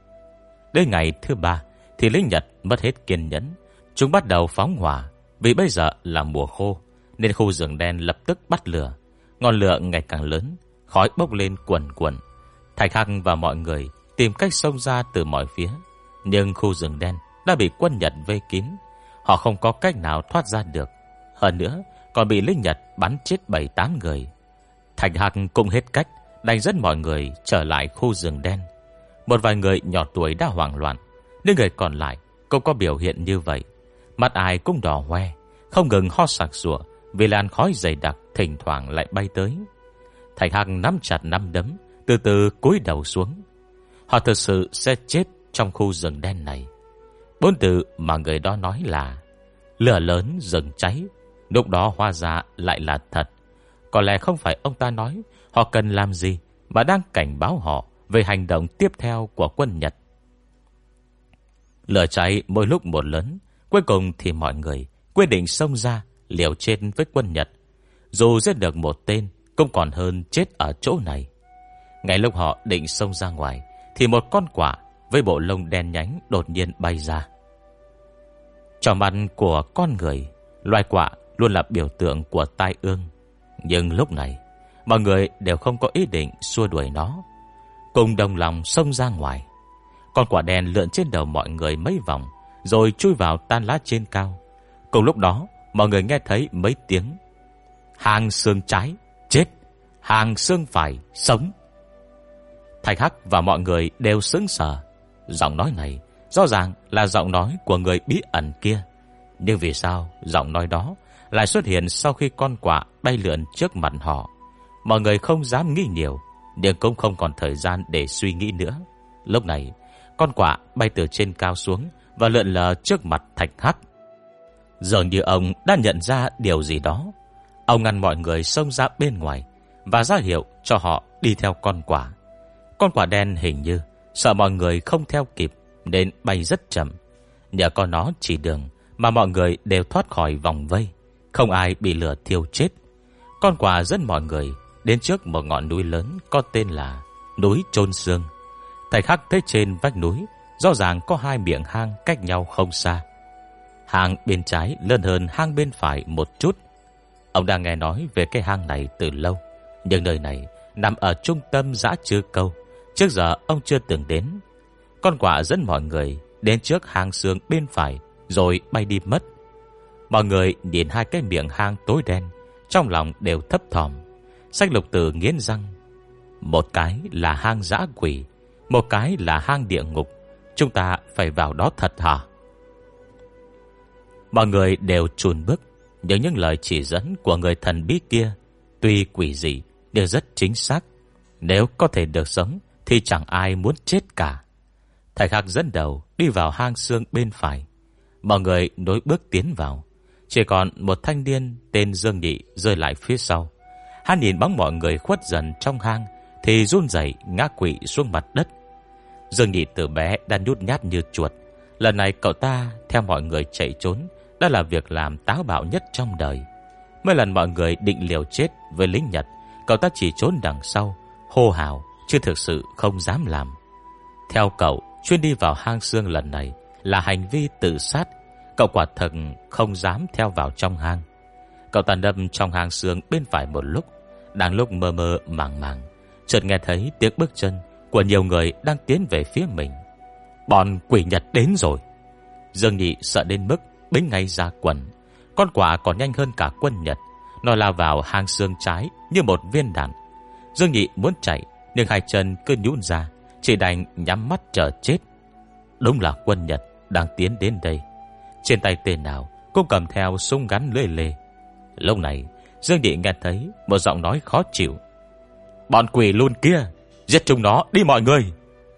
Đến ngày thứ 3 thì lính Nhật mất hết kiên nhẫn. Chúng bắt đầu phóng hỏa. Vì bây giờ là mùa khô nên khu rừng đen lập tức bắt lửa. Ngọn lửa ngày càng lớn, khói bốc lên cuồn cuộn. Thạch Hắc và mọi người tìm cách xông ra từ mọi phía, nhưng khu rừng đen đã bị quân Nhật vây kín. Họ không có cách nào thoát ra được. Hơn nữa còn bị lính Nhật bắn chết 7-8 người. Thạch Hắc cũng hết cách, đành dẫn mọi người trở lại khu rừng đen. Một vài người nhỏ tuổi đã hoảng loạn, nhưng người còn lại cũng có biểu hiện như vậy. Mặt ai cũng đỏ hoe, không ngừng ho sặc sụa vì làn khói dày đặc thỉnh thoảng lại bay tới. Thạch Hắc nắm chặt nắm đấm, từ từ cúi đầu xuống. Họ thực sự sẽ chết trong khu rừng đen này. 4 từ mà người đó nói là lửa lớn rừng cháy, lúc đó hóa ra lại là thật. Có lẽ không phải ông ta nói họ cần làm gì, mà đang cảnh báo họ về hành động tiếp theo của quân Nhật. Lửa cháy mỗi lúc một lớn. Cuối cùng thì mọi người quyết định xông ra liều chết với quân Nhật. Dù giết được một tên cũng còn hơn chết ở chỗ này. Ngay lúc họ định xông ra ngoài thì một con quạ với bộ lông đen nhánh đột nhiên bay ra. Trong mắt của con người, loài quạ luôn là biểu tượng của tai ương. Nhưng lúc này mọi người đều không có ý định xua đuổi nó, cùng đồng lòng xông ra ngoài. Con quạ đen lượn trên đầu mọi người mấy vòng, rồi chui vào tan lá trên cao. Cùng lúc đó, mọi người nghe thấy mấy tiếng hang xương trái chết, hang xương phải sống. Thạch Hắc và mọi người đều sững sờ. Giọng nói này rõ ràng là giọng nói của người bí ẩn kia, nhưng vì sao giọng nói đó lại xuất hiện sau khi con quạ bay lượn trước mặt họ? Mọi người không dám nghĩ nhiều, nhưng cũng không còn thời gian để suy nghĩ nữa. Lúc này, con quạ bay từ trên cao xuống và lượn lờ trước mặt Thạch Hắc. Dường như ông đã nhận ra điều gì đó. Ông ngăn mọi người xông ra bên ngoài và ra hiệu cho họ đi theo con quạ. Con quạ đen hình như sợ mọi người không theo kịp nên bay rất chậm. Nhờ có nó chỉ đường mà mọi người đều thoát khỏi vòng vây, không ai bị lửa thiêu chết. Con quạ dẫn mọi người đến trước một ngọn núi lớn có tên là núi Chôn Xương. Thạch Hắc thấy trên vách núi rõ ràng có hai miệng hang cách nhau không xa. Hang bên trái lớn hơn hang bên phải một chút. Ông đang nghe nói về cái hang này từ lâu, nhưng nơi này nằm ở trung tâm Dã Trư Câu, trước giờ ông chưa từng đến. Con quạ dẫn mọi người đến trước hang xương bên phải rồi bay đi mất. Mọi người nhìn hai cái miệng hang tối đen, trong lòng đều thấp thỏm. Sách Lục Tử nghiến răng. Một cái là hang dã quỷ, một cái là hang địa ngục. Chúng ta phải vào đó thật hả? Mọi người đều chùn bước, nhưng những lời chỉ dẫn của người thần bí kia tuy quỷ dị nhưng rất chính xác. Nếu có thể được sống thì chẳng ai muốn chết cả. Thạch Hắc dẫn đầu đi vào hang xương bên phải. Mọi người nối bước tiến vào. Chỉ còn một thanh niên tên Dương Nhị rơi lại phía sau. Hắn nhìn bóng mọi người khuất dần trong hang thì run rẩy ngã quỵ xuống mặt đất. Dương Nhị từ bé đã nhút nhát như chuột. Lần này cậu ta theo mọi người chạy trốn đã là việc làm táo bạo nhất trong đời. Mấy lần mọi người định liều chết với lính Nhật, cậu ta chỉ trốn đằng sau, hô hào, chứ thực sự không dám làm. Theo cậu, chuyên đi vào hang xương lần này là hành vi tự sát. Cậu quả thật không dám theo vào trong hang. Cậu ta đâm trong hang xương bên phải một lúc. Đang lúc mơ mơ màng màng, chợt nghe thấy tiếng bước chân của nhiều người đang tiến về phía mình. Bọn quỷ Nhật đến rồi. Dương Nhị sợ đến mức bính ngay ra quần. Con quạ còn nhanh hơn cả quân Nhật. Nó lao vào hang xương trái như một viên đạn. Dương Nhị muốn chạy, nhưng hai chân cứ nhũn ra, chỉ đành nhắm mắt chờ chết. Đúng là quân Nhật đang tiến đến đây. Trên tay tên nào cũng cầm theo súng gắn lưỡi lê. Lúc này Dương Nhị nghe thấy một giọng nói khó chịu. Bọn quỷ luôn kia, giết chúng nó đi mọi người.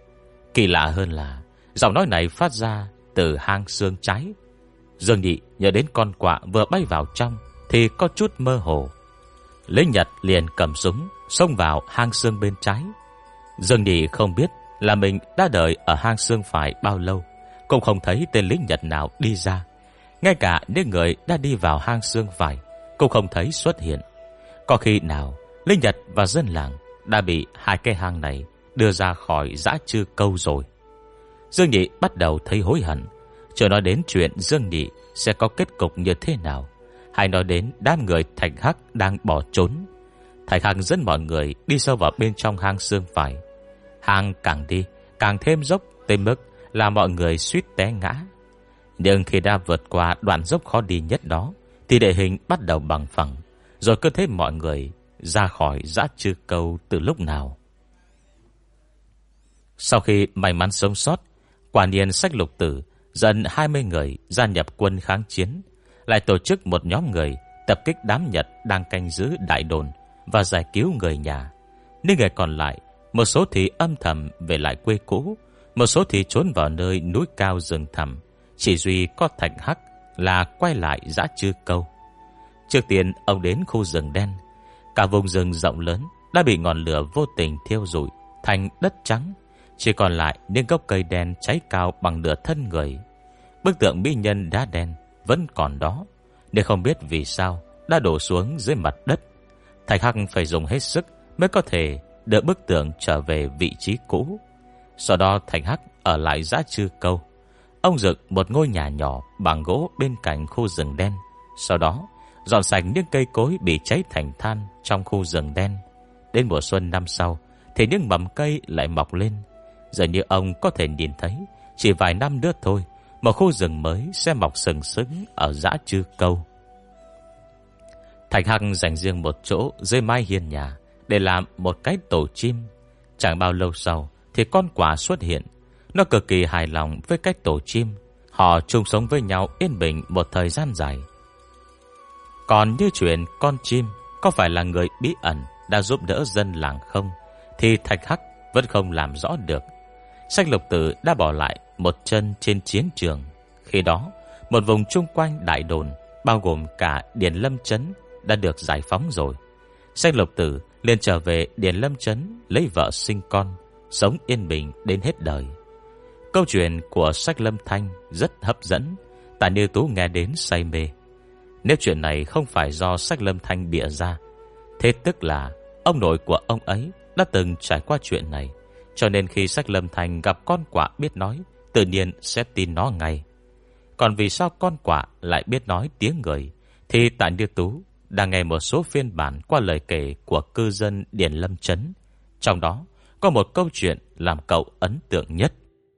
Kỳ lạ hơn là giọng nói này phát ra từ hang xương trái. Dương Nhị nhớ đến con quạ vừa bay vào trong thì có chút mơ hồ. Lính Nhật liền cầm súng xông vào hang xương bên trái. Dương Nhị không biết là mình đã đợi ở hang xương phải bao lâu, cũng không thấy tên lính Nhật nào đi ra. Ngay cả những người đã đi vào hang xương phải cũng không thấy xuất hiện. Có khi nào lính Nhật và dân làng đã bị hai cái hang này đưa ra khỏi Dã Trư Câu rồi? Dương Nhị bắt đầu thấy hối hận. Chưa nói đến chuyện Dương Nhị sẽ có kết cục như thế nào, hay nói đến đám người Thạch Hắc đang bỏ trốn. Thạch Hắc dẫn mọi người đi sâu vào bên trong hang xương phải. Hang càng đi càng thêm dốc tới mức là mọi người suýt té ngã. Nhưng khi đã vượt qua đoạn dốc khó đi nhất đó thì địa hình bắt đầu bằng phẳng, rồi cứ thế mọi người ra khỏi Dã Trư Câu từ lúc nào. Sau khi may mắn sống sót, quả nhiên Sách Lục Tử dẫn 20 người gia nhập quân kháng chiến, lại tổ chức một nhóm người tập kích đám Nhật đang canh giữ đại đồn và giải cứu người nhà. Những người còn lại, một số thì âm thầm về lại quê cũ, một số thì trốn vào nơi núi cao rừng thẳm. Chỉ duy có Thạch Hắc là quay lại Dã Trư Câu. Trước tiên ông đến khu rừng đen. Cả vùng rừng rộng lớn đã bị ngọn lửa vô tình thiêu rụi thành đất trắng, chỉ còn lại những gốc cây đen cháy cao bằng nửa thân người. Bức tượng mỹ nhân đá đen vẫn còn đó, nhưng không biết vì sao đã đổ xuống dưới mặt đất. Thạch Hắc phải dùng hết sức mới có thể đỡ bức tượng trở về vị trí cũ. Sau đó Thạch Hắc ở lại Dã Trư Câu. Ông dựng một ngôi nhà nhỏ bằng gỗ bên cạnh khu rừng đen. Sau đó dọn sạch những cây cối bị cháy thành than trong khu rừng đen. Đến mùa xuân năm sau thì những mầm cây lại mọc lên. Giờ như ông có thể nhìn thấy, chỉ vài năm nữa thôi, một khu rừng mới sẽ mọc sừng sững ở Dã Trư Câu. Thạch Hắc dành riêng một chỗ dưới mái hiên nhà để làm một cái tổ chim. Chẳng bao lâu sau thì con quạ xuất hiện. Nó cực kỳ hài lòng với cái tổ chim. Họ chung sống với nhau yên bình một thời gian dài. Còn như chuyện con chim có phải là người bí ẩn đã giúp đỡ dân làng không, thì Thạch Hắc vẫn không làm rõ được. Sách Lục Tử đã bỏ lại một chân trên chiến trường. Khi đó, một vùng chung quanh đại đồn, bao gồm cả Điền Lâm Trấn, đã được giải phóng rồi. Sách Lục Tử liền trở về Điền Lâm Trấn, lấy vợ sinh con, sống yên bình đến hết đời. Câu chuyện của Sách Lâm Thanh rất hấp dẫn, Tạ Như Tú nghe đến say mê. Nếu chuyện này không phải do Sách Lâm Thanh bịa ra, thế tức là ông nội của ông ấy đã từng trải qua chuyện này, cho nên khi Sách Lâm Thanh gặp con quạ biết nói, tự nhiên sẽ tin nó ngay. Còn vì sao con quạ lại biết nói tiếng người, thì Tạ Như Tú đang nghe một số phiên bản qua lời kể của cư dân Điền Lâm Trấn. Trong đó có một câu chuyện làm cậu ấn tượng nhất.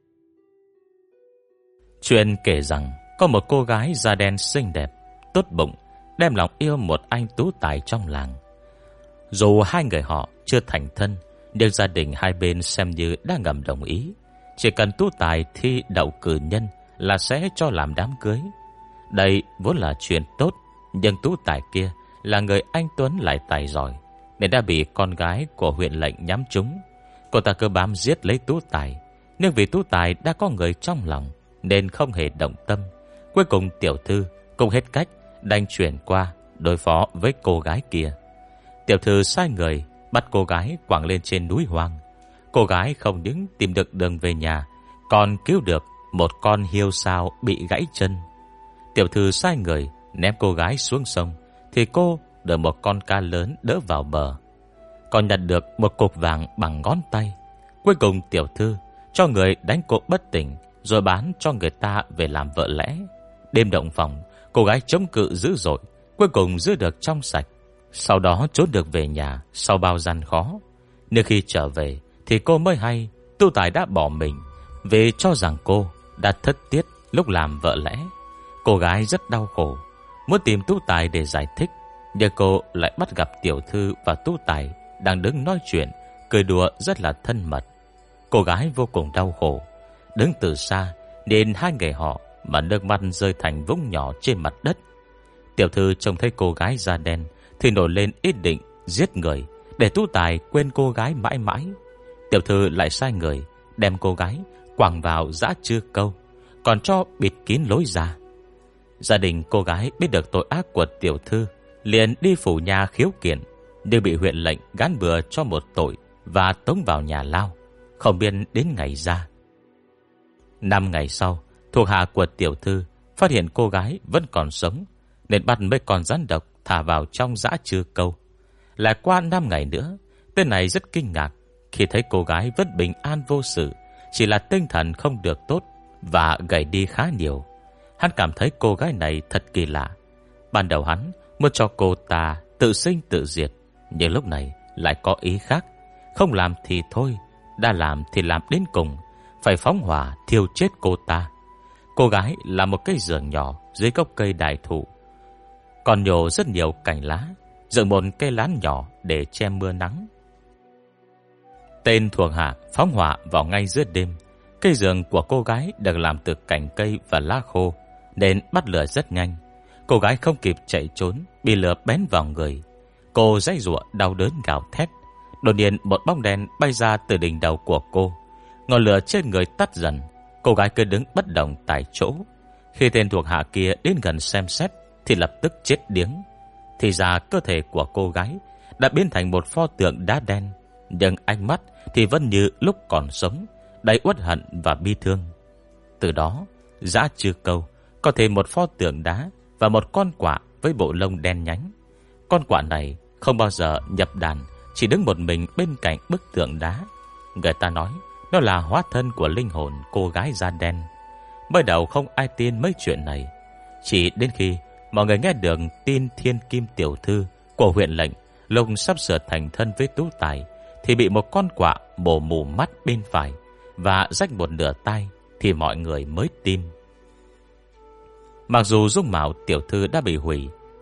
Chuyện kể rằng có một cô gái da đen xinh đẹp, tốt bụng, đem lòng yêu một anh tú tài trong làng. Dù hai người họ chưa thành thân, nhưng gia đình hai bên xem như đã ngầm đồng ý. Chỉ cần tú tài thi đậu cử nhân là sẽ cho làm đám cưới. Đây vốn là chuyện tốt, nhưng tú tài kia là người anh tuấn lại tài giỏi, nên đã bị con gái của huyện lệnh nhắm trúng. Cô ta cứ bám giết lấy tú tài, nhưng vì tú tài đã có người trong lòng nên không hề động tâm. Cuối cùng tiểu thư cũng hết cách đành chuyển qua đối phó với cô gái kia. Tiểu thư sai người bắt cô gái quẳng lên trên núi hoang. Cô gái không những tìm được đường về nhà, còn cứu được một con hiêu sao bị gãy chân. Tiểu thư sai người ném cô gái xuống sông, thì cô được một con cá lớn đỡ vào bờ, còn nhận được một cục vàng bằng ngón tay. Cuối cùng tiểu thư cho người đánh cô bất tỉnh, rồi bán cho người ta về làm vợ lẽ. Đêm động phòng, cô gái chống cự dữ dội, cuối cùng giữ được trong sạch. Sau đó trốn được về nhà sau bao gian khó. Nhưng khi trở về thì cô mới hay tú tài đã bỏ mình, vì cho rằng cô đã thất tiết lúc làm vợ lẽ. Cô gái rất đau khổ, muốn tìm tú tài để giải thích, nhưng cô lại bắt gặp tiểu thư và tú tài đang đứng nói chuyện, cười đùa rất là thân mật. Cô gái vô cùng đau khổ, đứng từ xa nên hai người họ mà nước mắt rơi thành vũng nhỏ trên mặt đất. Tiểu thư trông thấy cô gái da đen thì nổi lên ý định giết người để tú tài quên cô gái mãi mãi. Tiểu thư lại sai người đem cô gái quẳng vào giã chư câu, còn cho bịt kín lối ra. Gia đình cô gái biết được tội ác của tiểu thư, liền đi phủ nhà khiếu kiện, nhưng bị huyện lệnh gán bừa cho một tội và tống vào nhà lao, không biết đến ngày ra. 5 ngày sau, thuộc hạ của tiểu thư phát hiện cô gái vẫn còn sống, nên bắt mấy con rắn độc thả vào trong giã chư câu. Lại qua 5 ngày nữa, tên này rất kinh ngạc khi thấy cô gái vẫn bình an vô sự, chỉ là tinh thần không được tốt và gầy đi khá nhiều. Hắn cảm thấy cô gái này thật kỳ lạ. Ban đầu hắn muốn cho cô ta tự sinh tự diệt, nhưng lúc này lại có ý khác. Không làm thì thôi, đã làm thì làm đến cùng, phải phóng hỏa thiêu chết cô ta. Cô gái là một cây giường nhỏ dưới gốc cây đại thụ, còn nhổ rất nhiều cành lá, dựng một cây lán nhỏ để che mưa nắng. Tên thuộc hạ phóng hỏa vào ngay giữa đêm. Cây giường của cô gái được làm từ cành cây và lá khô, nên bắt lửa rất nhanh. Cô gái không kịp chạy trốn, bị lửa bén vào người. Cô giãy giụa đau đớn gào thét. Đột nhiên một bóng đen bay ra từ đỉnh đầu của cô. Ngọn lửa trên người tắt dần. Cô gái cứ đứng bất động tại chỗ. Khi tên thuộc hạ kia đến gần xem xét thì lập tức chết điếng. Thì ra cơ thể của cô gái đã biến thành một pho tượng đá đen, nhưng ánh mắt thì vẫn như lúc còn sống, đầy uất hận và bi thương. Từ đó, giã chư câu có thêm một pho tượng đá và một con quạ với bộ lông đen nhánh. Con quạ này không bao giờ nhập đàn, chỉ đứng một mình bên cạnh bức tượng đá. Người ta nói nó là hóa thân của linh hồn cô gái da đen. Mới đầu không ai tin mấy chuyện này, chỉ đến khi mọi người nghe được tin thiên kim tiểu thư của huyện lệnh lúc sắp sửa thành thân với tú tài thì bị một con quạ bổ mù mắt bên phải và rách một nửa tai, thì mọi người mới tin. Mặc dù dung mạo tiểu thư đã bị hủy,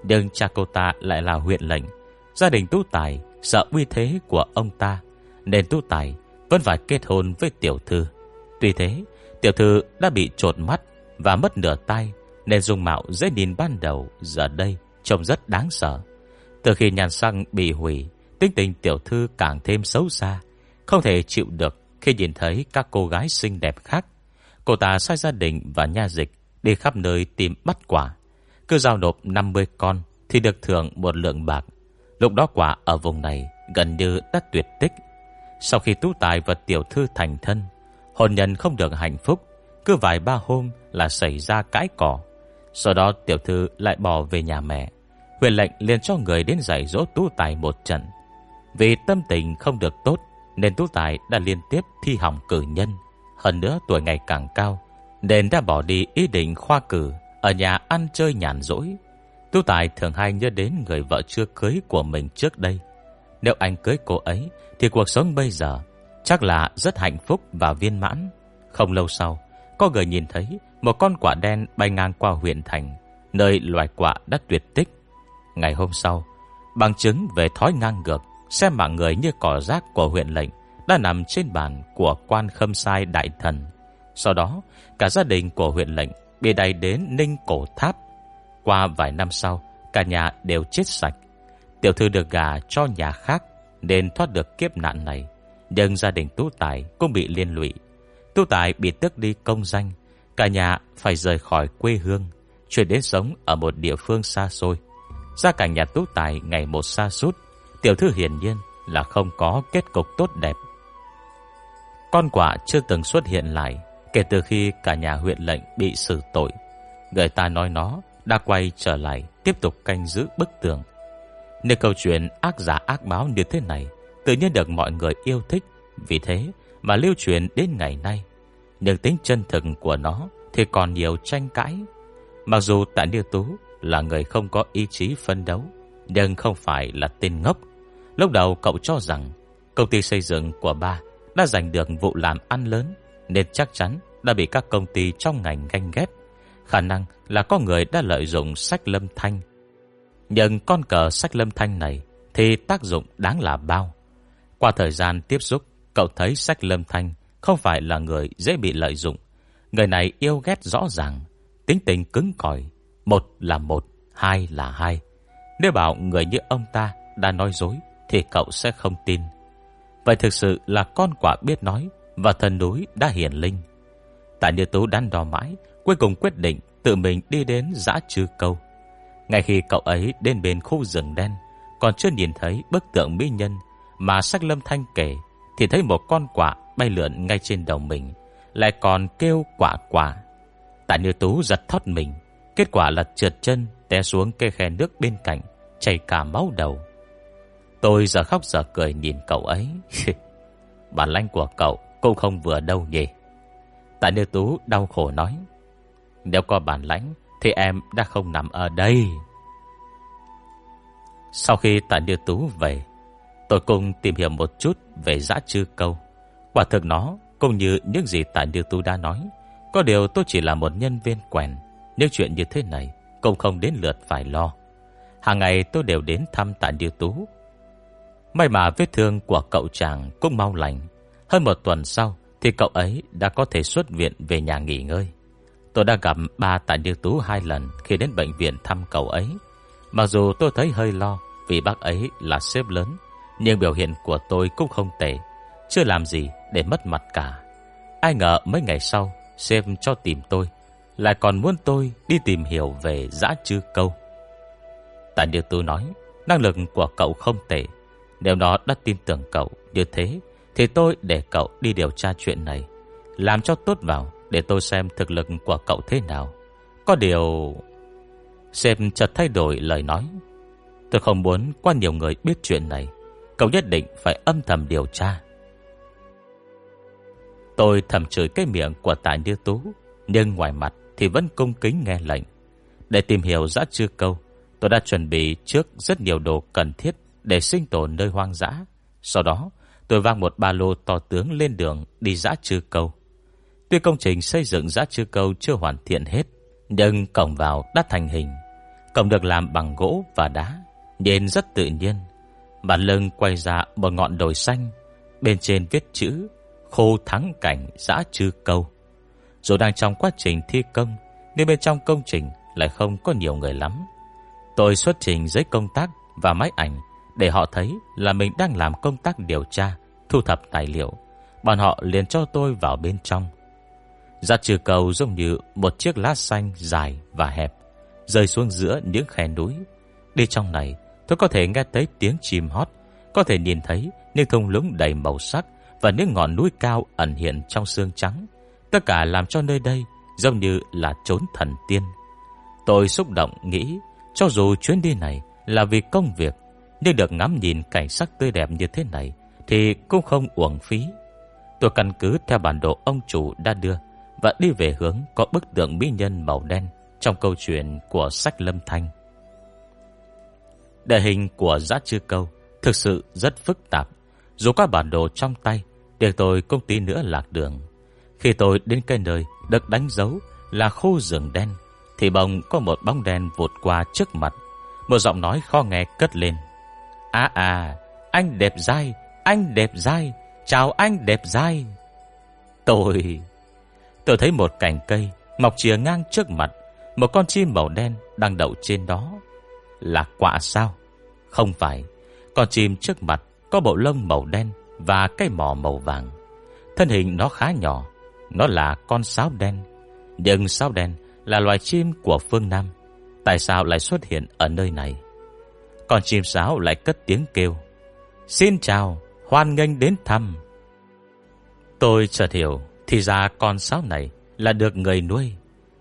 Nhưng cha cô ta lại là huyện lệnh. Gia đình Tú Tài sợ uy thế của ông ta, nên Tú Tài vẫn phải kết hôn với tiểu thư. Tuy thế, tiểu thư đã bị trột mắt và mất nửa tay, nên dung mạo dễ nhìn ban đầu giờ đây trông rất đáng sợ. Từ khi nhan sắc bị hủy, tính tình tiểu thư càng thêm xấu xa, không thể chịu được khi nhìn thấy các cô gái xinh đẹp khác. Cô ta sai gia đình và nha dịch đi khắp nơi tìm bắt quả. Cứ giao nộp 50 con thì được thưởng một lượng bạc. Lúc đó quả ở vùng này gần như đã tuyệt tích. Sau khi Tú Tài và tiểu thư thành thân, hôn nhân không được hạnh phúc. Cứ vài ba hôm là xảy ra cãi cỏ. Sau đó tiểu thư lại bỏ về nhà mẹ. Huyện lệnh liền cho người đến dạy dỗ Tú Tài một trận. Vì tâm tình không được tốt, nên Tú Tài đã liên tiếp thi hỏng cử nhân. Hơn nữa tuổi ngày càng cao, nên đã bỏ đi ý định khoa cử, ở nhà ăn chơi nhàn rỗi. Tú Tài thường hay nhớ đến người vợ chưa cưới của mình trước đây. Nếu anh cưới cô ấy thì cuộc sống bây giờ chắc là rất hạnh phúc và viên mãn. Không lâu sau, có người nhìn thấy một con quạ đen bay ngang qua huyện thành, nơi loài quạ đã tuyệt tích. Ngày hôm sau, bằng chứng về thói ngang ngược, xem mạng người như cỏ rác của huyện lệnh đã nằm trên bàn của quan khâm sai đại thần. Sau đó, cả gia đình của huyện lệnh bị đày đến Ninh Cổ Tháp. Qua vài năm sau, cả nhà đều chết sạch. Tiểu thư được gả cho nhà khác nên thoát được kiếp nạn này. Nhưng gia đình Tú Tài cũng bị liên lụy. Tú Tài bị tước đi công danh, cả nhà phải rời khỏi quê hương, chuyển đến sống ở một địa phương xa xôi. Gia cảnh nhà Tú Tài ngày một sa sút. Tiểu thư hiển nhiên là không có kết cục tốt đẹp. Con quạ chưa từng xuất hiện lại kể từ khi cả nhà huyện lệnh bị xử tội. Người ta nói nó đã quay trở lại tiếp tục canh giữ bức tường. Nên câu chuyện ác giả ác báo như thế này tự nhiên được mọi người yêu thích, vì thế mà lưu truyền đến ngày nay. Nhưng tính chân thực của nó thì còn nhiều tranh cãi. Mặc dù Tạ Như Tú là người không có ý chí phấn đấu, nhưng không phải là tên ngốc. Lúc đầu cậu cho rằng công ty xây dựng của ba đã giành được vụ làm ăn lớn, nên chắc chắn đã bị các công ty trong ngành ganh ghét. Khả năng là có người đã lợi dụng Sách Lâm Thanh. Nhưng con cờ Sách Lâm Thanh này thì tác dụng đáng là bao. Qua thời gian tiếp xúc, cậu thấy Sách Lâm Thanh không phải là người dễ bị lợi dụng. Người này yêu ghét rõ ràng, tính tình cứng cỏi. Một là một, hai là hai. Nếu bảo người như ông ta đã nói dối thì cậu sẽ không tin. Vậy thực sự là con quạ biết nói và thần núi đã hiển linh. Tạ Như Tú đắn đo mãi, cuối cùng quyết định tự mình đi đến Dã Trư Câu. Ngay khi cậu ấy đến bên khu rừng đen, còn chưa nhìn thấy bức tượng mỹ nhân mà Sách Lâm Thanh kể, thì thấy một con quạ bay lượn ngay trên đầu mình, lại còn kêu quạ quạ. Tạ Như Tú giật thót mình. Kết quả là trượt chân té xuống cái khe nước bên cạnh, chảy cả máu đầu. Tôi giờ khóc giờ cười nhìn cậu ấy. Bản lãnh của cậu cũng không vừa đâu nhỉ. Tạ Như Tú đau khổ nói, nếu có bản lãnh thì em đã không nằm ở đây. Sau khi Tạ Như Tú về, tôi cùng tìm hiểu một chút về Dã Trư Câu. Quả thực nó cũng như những gì Tạ Như Tú đã nói. Có điều tôi chỉ là một nhân viên quèn, những chuyện như thế này cũng không đến lượt phải lo. Hàng ngày tôi đều đến thăm Tạ Như Tú. May mà vết thương của cậu chàng cũng mau lành. Hơn một tuần sau thì cậu ấy đã có thể xuất viện về nhà nghỉ ngơi. Tôi đã gặp ba Tạ Như Tú 2 lần khi đến bệnh viện thăm cậu ấy. Mặc dù tôi thấy hơi lo vì bác ấy là sếp lớn, nhưng biểu hiện của tôi cũng không tệ, chưa làm gì để mất mặt cả. Ai ngờ mấy ngày sau, sếp cho tìm tôi, lại còn muốn tôi đi tìm hiểu về Dã Trư Câu. Tạ Như Tú nói, năng lực của cậu không tệ. Nếu nó đã tin tưởng cậu như thế, thì tôi để cậu đi điều tra chuyện này, làm cho tốt vào để tôi xem thực lực của cậu thế nào. Có điều... Sếp chợt thay đổi lời nói, tôi không muốn quá nhiều người biết chuyện này. Cậu nhất định phải âm thầm điều tra. Tôi thầm chửi cái miệng của Tạ Như Tú, nhưng ngoài mặt thì vẫn cung kính nghe lệnh. Để tìm hiểu Dã Trư Câu, tôi đã chuẩn bị trước rất nhiều đồ cần thiết để sinh tồn nơi hoang dã. Sau đó tôi vác một ba lô to tướng lên đường đi Dã Trư Câu. Tuy công trình xây dựng Dã Trư Câu chưa hoàn thiện hết, nhưng cổng vào đã thành hình. Cổng được làm bằng gỗ và đá, nhìn rất tự nhiên. Bản lưng quay ra một ngọn đồi xanh, bên trên viết chữ Khô Thắng Cảnh Dã Trư Câu. Dù đang trong quá trình thi công, nên bên trong công trình lại không có nhiều người lắm. Tôi xuất trình giấy công tác và máy ảnh để họ thấy là mình đang làm công tác điều tra, thu thập tài liệu. Bọn họ liền cho tôi vào bên trong. Dã Trư Câu giống như một chiếc lá xanh dài và hẹp, rơi xuống giữa những khe núi. Đi trong này, tôi có thể nghe thấy tiếng chim hót, có thể nhìn thấy những thung lũng đầy màu sắc và những ngọn núi cao ẩn hiện trong sương trắng. Tất cả làm cho nơi đây giống như là chốn thần tiên. Tôi xúc động nghĩ, cho dù chuyến đi này là vì công việc, nhưng được ngắm nhìn cảnh sắc tươi đẹp như thế này thì cũng không uổng phí. Tôi căn cứ theo bản đồ ông chủ đã đưa và đi về hướng có bức tượng mỹ nhân màu đen trong câu chuyện của sách Lâm Thanh. Địa hình của Dã Trư Câu thực sự rất phức tạp. Dù có bản đồ trong tay, để tôi cũng tí nữa lạc đường. Khi tôi đến cái nơi được đánh dấu là khu rừng đen, thì bỗng có một bóng đen vụt qua trước mặt. Một giọng nói khó nghe cất lên: anh đẹp dai, anh đẹp dai, chào anh đẹp dai. Tôi thấy một cành cây mọc chìa ngang trước mặt, một con chim màu đen đang đậu trên đó. Là quạ sao? Không phải. Con chim trước mặt có bộ lông màu đen và cái mỏ màu vàng. Thân hình nó khá nhỏ. Nó là con sáo đen. Nhưng sáo đen là loài chim của phương Nam. Tại sao lại xuất hiện ở nơi này? Con chim sáo lại cất tiếng kêu: Xin chào, hoan nghênh đến thăm. Tôi chợt hiểu, thì ra con sáo này là được người nuôi.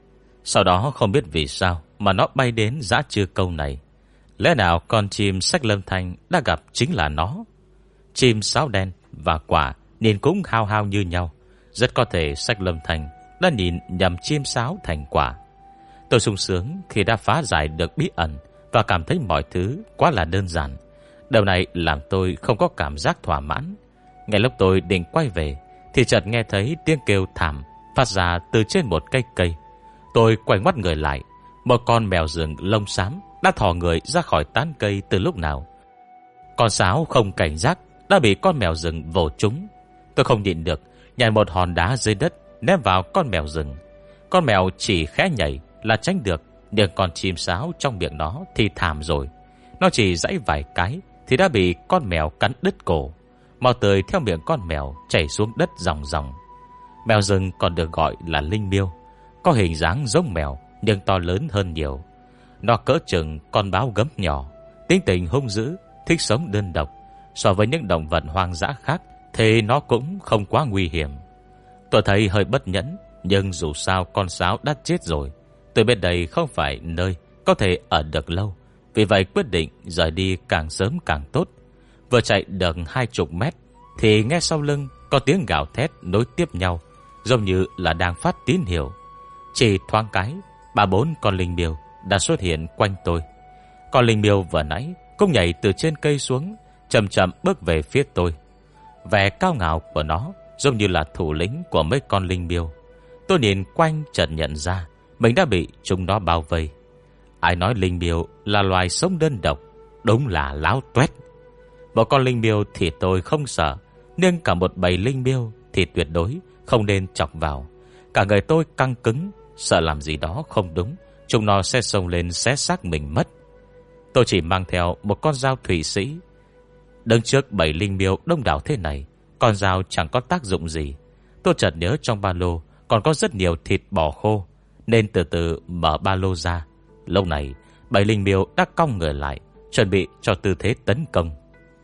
Sau đó không biết vì sao mà nó bay đến Dã Trư Câu này. Lẽ nào con chim sách Lâm Thanh đã gặp chính là nó? Chim sáo đen và quả nhìn cũng hao hao như nhau. Rất có thể sách Lâm Thanh đã nhìn nhầm chim sáo thành quả. Tôi sung sướng khi đã phá giải được bí ẩn và cảm thấy mọi thứ quá là đơn giản. Điều này làm tôi không có cảm giác thỏa mãn. Ngay lúc tôi định quay về thì chợt nghe thấy tiếng kêu thảm phát ra từ trên một cây cây. Tôi quay ngoắt người lại. Một con mèo rừng lông xám đã thò người ra khỏi tán cây từ lúc nào. Con sáo không cảnh giác đã bị con mèo rừng vồ trúng. Tôi không nhịn được, nhảy một hòn đá dưới đất ném vào con mèo rừng. Con mèo chỉ khẽ nhảy là tránh được, nhưng con chim sáo trong miệng nó thì thảm rồi. Nó chỉ giãy vài cái thì đã bị con mèo cắn đứt cổ. Máu tươi theo miệng con mèo chảy xuống đất ròng ròng. Mèo rừng còn được gọi là linh miêu, có hình dáng giống mèo nhưng to lớn hơn nhiều. Nó cỡ chừng con báo gấm nhỏ, tính tình hung dữ, thích sống đơn độc. So với những động vật hoang dã khác thì nó cũng không quá nguy hiểm. Tôi thấy hơi bất nhẫn, nhưng dù sao con sáo đã chết rồi. Tôi biết đây không phải nơi có thể ở được lâu, vì vậy quyết định rời đi càng sớm càng tốt. Vừa chạy được 20 mét thì nghe sau lưng có tiếng gào thét nối tiếp nhau, giống như là đang phát tín hiệu. Chỉ thoáng cái, 3-4 con linh miêu đã xuất hiện quanh tôi. Con linh miêu vừa nãy cũng nhảy từ trên cây xuống, chậm chậm bước về phía tôi. Vẻ cao ngạo của nó giống như là thủ lĩnh của mấy con linh miêu. Tôi nhìn quanh chợt nhận ra mình đã bị chúng nó bao vây. Ai nói linh miêu là loài sống đơn độc, đúng là láo toét. Một con linh miêu thì tôi không sợ, nhưng cả một bầy linh miêu thì tuyệt đối không nên chọc vào. Cả người tôi căng cứng, sợ làm gì đó không đúng, chúng nó sẽ xông lên xé xác mình mất. Tôi chỉ mang theo một con dao thụy sĩ. Đứng trước bầy linh miêu đông đảo thế này, con dao chẳng có tác dụng gì. Tôi chợt nhớ trong ba lô còn có rất nhiều thịt bò khô, nên từ từ mở ba lô ra. Lúc này bầy linh miêu đã cong người lại, chuẩn bị cho tư thế tấn công.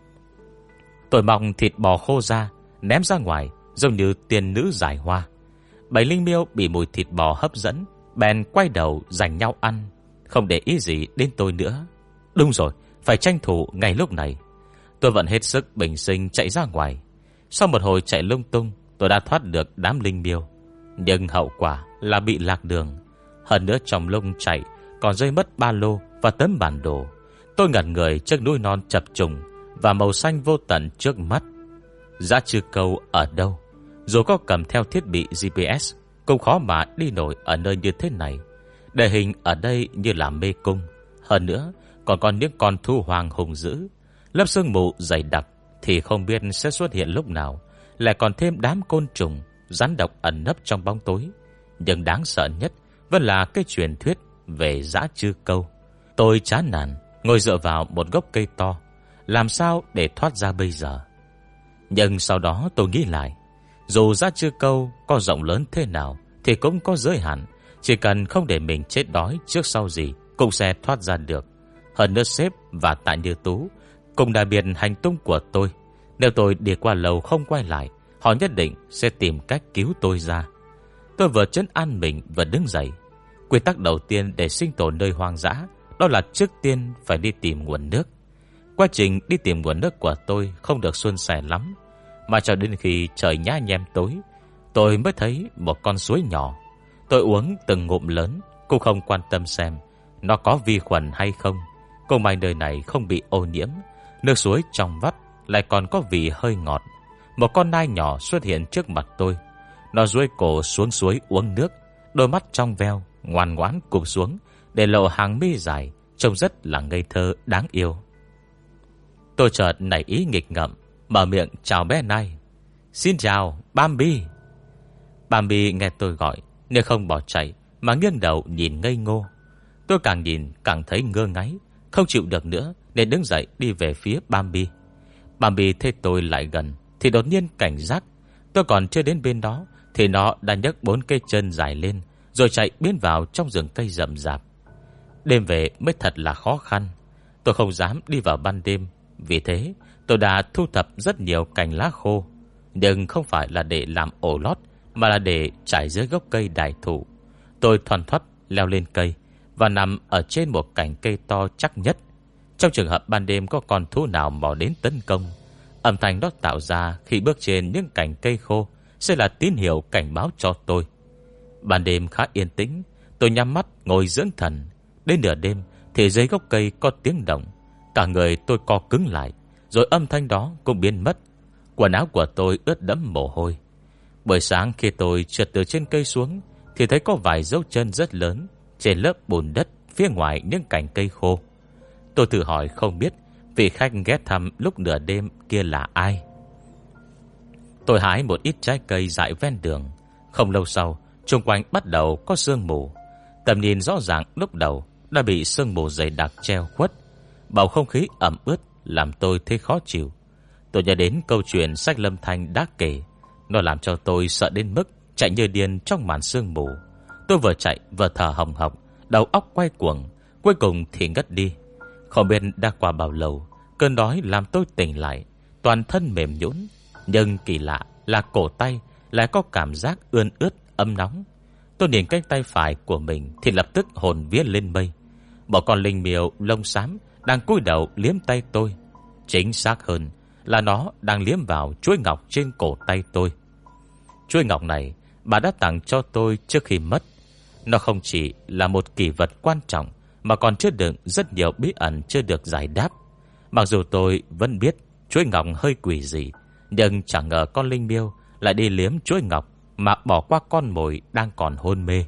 Tôi mong thịt bò khô ra, ném ra ngoài giống như tiên nữ giải hoa. Bầy linh miêu bị mùi thịt bò hấp dẫn, bèn quay đầu giành nhau ăn, không để ý gì đến tôi nữa. Đúng rồi, phải tranh thủ ngay lúc này. Tôi vẫn hết sức bình sinh chạy ra ngoài. Sau một hồi chạy lung tung, tôi đã thoát được đám linh miêu, nhưng hậu quả là bị lạc đường. Hơn nữa trong lông chạy còn rơi mất ba lô và tấm bản đồ. Tôi ngẩn người trước núi non chập trùng và màu xanh vô tận trước mắt. Dã Trư Câu ở đâu? Dù có cầm theo thiết bị GPS cũng khó mà đi nổi ở nơi như thế này. Địa hình ở đây như là mê cung, Hơn nữa còn có những con thú hoang hung dữ. Lớp sương mù dày đặc thì không biết sẽ xuất hiện lúc nào, lại còn thêm đám côn trùng, rắn độc ẩn nấp trong bóng tối. Nhưng đáng sợ nhất vẫn là cái truyền thuyết về dã chư câu. Tôi chán nản ngồi dựa vào một gốc cây to, làm sao để thoát ra bây giờ? Nhưng sau đó tôi nghĩ lại, dù dã chư câu có rộng lớn thế nào thì cũng có giới hạn. Chỉ cần không để mình chết đói trước sau gì cũng sẽ thoát ra được. Hơn nữa sếp và Tạ Như Tú cũng đã biết hành tung của tôi. Nếu tôi đi qua lầu không quay lại, họ nhất định sẽ tìm cách cứu tôi ra. Tôi vừa trấn an mình vừa đứng dậy. Quy tắc đầu tiên để sinh tồn nơi hoang dã đó là trước tiên phải đi tìm nguồn nước. Quá trình đi tìm nguồn nước của tôi không được suôn sẻ lắm, mà cho đến khi trời nhá nhem tối, tôi mới thấy một con suối nhỏ. Tôi uống từng ngụm lớn, cũng không quan tâm xem nó có vi khuẩn hay không. Cũng may nơi này không bị ô nhiễm. Nước suối trong vắt lại còn có vị hơi ngọt. Một con nai nhỏ xuất hiện trước mặt tôi. Nó duỗi cổ xuống suối uống nước, đôi mắt trong veo ngoan ngoãn cụp xuống để lộ hàng mi dài, trông rất là ngây thơ đáng yêu. Tôi chợt nảy ý nghịch ngợm, mở miệng chào bé nai. Xin chào Bambi. Bambi nghe tôi gọi nên không bỏ chạy, mà nghiêng đầu nhìn ngây ngô. Tôi càng nhìn càng thấy ngơ ngáy, không chịu được nữa nên đứng dậy đi về phía Bambi. Bambi thấy tôi lại gần thì đột nhiên cảnh giác. Tôi còn chưa đến bên đó thì nó đã nhấc 4 cây chân dài lên, rồi chạy biến vào trong rừng cây rậm rạp. Đêm về mới thật là khó khăn. Tôi không dám đi vào ban đêm, vì thế tôi đã thu thập rất nhiều cành lá khô, nhưng không phải là để làm ổ lót, mà là để trải dưới gốc cây đại thụ. Tôi thoăn thoắt leo lên cây và nằm ở trên một cành cây to chắc nhất. Trong trường hợp ban đêm có con thú nào mò đến tấn công, âm thanh đó tạo ra khi bước trên những cành cây khô sẽ là tín hiệu cảnh báo cho tôi. Ban đêm khá yên tĩnh, tôi nhắm mắt ngồi dưỡng thần. Đến nửa đêm thì dưới gốc cây có tiếng động. Cả người tôi co cứng lại, rồi âm thanh đó cũng biến mất. Quần áo của tôi ướt đẫm mồ hôi. Buổi sáng khi tôi trượt từ trên cây xuống thì thấy có vài dấu chân rất lớn trên lớp bùn đất phía ngoài những cành cây khô. Tôi tự hỏi không biết vị khách ghé thăm lúc nửa đêm kia là ai. Tôi hái một ít trái cây dại ven đường. Không lâu sau, xung quanh bắt đầu có sương mù. Tầm nhìn rõ ràng lúc đầu đã bị sương mù dày đặc che khuất. Bầu không khí ẩm ướt làm tôi thấy khó chịu. Tôi nhớ đến câu chuyện sách Lâm Thanh đã kể. Nó làm cho tôi sợ đến mức chạy như điên trong màn sương mù. Tôi vừa chạy vừa thở hồng hộc, đầu óc quay cuồng, cuối cùng thì ngất đi. Không biết đã qua bao lâu, cơn đói làm tôi tỉnh lại, toàn thân mềm nhũn. Nhưng kỳ lạ là cổ tay lại có cảm giác ươn ướt ấm nóng. Tôi nhìn cánh tay phải của mình thì lập tức hồn vía lên mây. Một con linh miêu lông xám đang cúi đầu liếm tay tôi. Chính xác hơn là nó đang liếm vào chuỗi ngọc trên cổ tay tôi. Chuỗi ngọc này bà đã tặng cho tôi trước khi mất. Nó không chỉ là một kỷ vật quan trọng, mà còn chứa đựng rất nhiều bí ẩn chưa được giải đáp. Mặc dù tôi vẫn biết chuỗi ngọc hơi quỷ dị, nhưng chẳng ngờ con linh miêu lại đi liếm chuỗi ngọc mà bỏ qua con mồi đang còn hôn mê.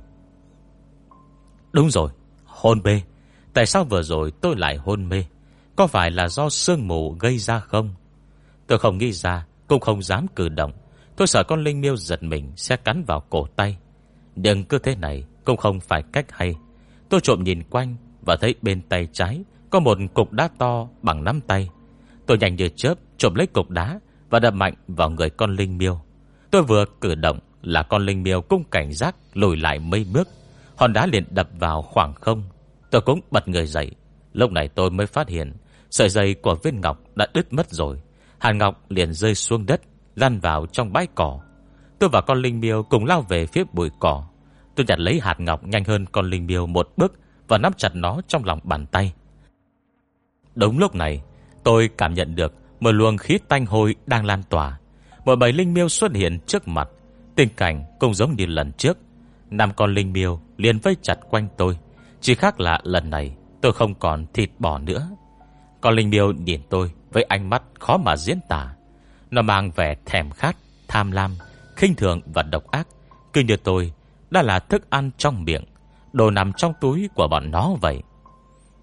Đúng rồi, hôn mê. Tại sao vừa rồi tôi lại hôn mê? Có phải là do sương mù gây ra không? Tôi không nghĩ ra, cũng không dám cử động. Tôi sợ con linh miêu giật mình sẽ cắn vào cổ tay. Nhưng cứ thế này cũng không phải cách hay. Tôi trộm nhìn quanh và thấy bên tay trái có một cục đá to bằng nắm tay. Tôi nhanh như chớp trộm lấy cục đá và đập mạnh vào người con linh miêu. Tôi vừa cử động là con linh miêu cũng cảnh giác lùi lại mấy bước. Hòn đá liền đập vào khoảng không. Tôi cũng bật người dậy. Lúc này tôi mới phát hiện sợi dây của viên ngọc đã đứt mất rồi. Hạt ngọc liền rơi xuống đất, lăn vào trong bãi cỏ. Tôi và con linh miêu cùng lao về phía bụi cỏ. Tôi nhặt lấy hạt ngọc nhanh hơn con linh miêu một bước và nắm chặt nó trong lòng bàn tay. Đúng lúc này, tôi cảm nhận được một luồng khí tanh hôi đang lan tỏa. Một bầy linh miêu xuất hiện trước mặt. Tình cảnh cũng giống như lần trước. 5 con linh miêu liền vây chặt quanh tôi. Chỉ khác là lần này tôi không còn thịt bò nữa. Con linh miêu nhìn tôi với ánh mắt khó mà diễn tả. Nó mang vẻ thèm khát, tham lam, khinh thường và độc ác. Cứ như tôi đã là thức ăn trong miệng, đồ nằm trong túi của bọn nó vậy.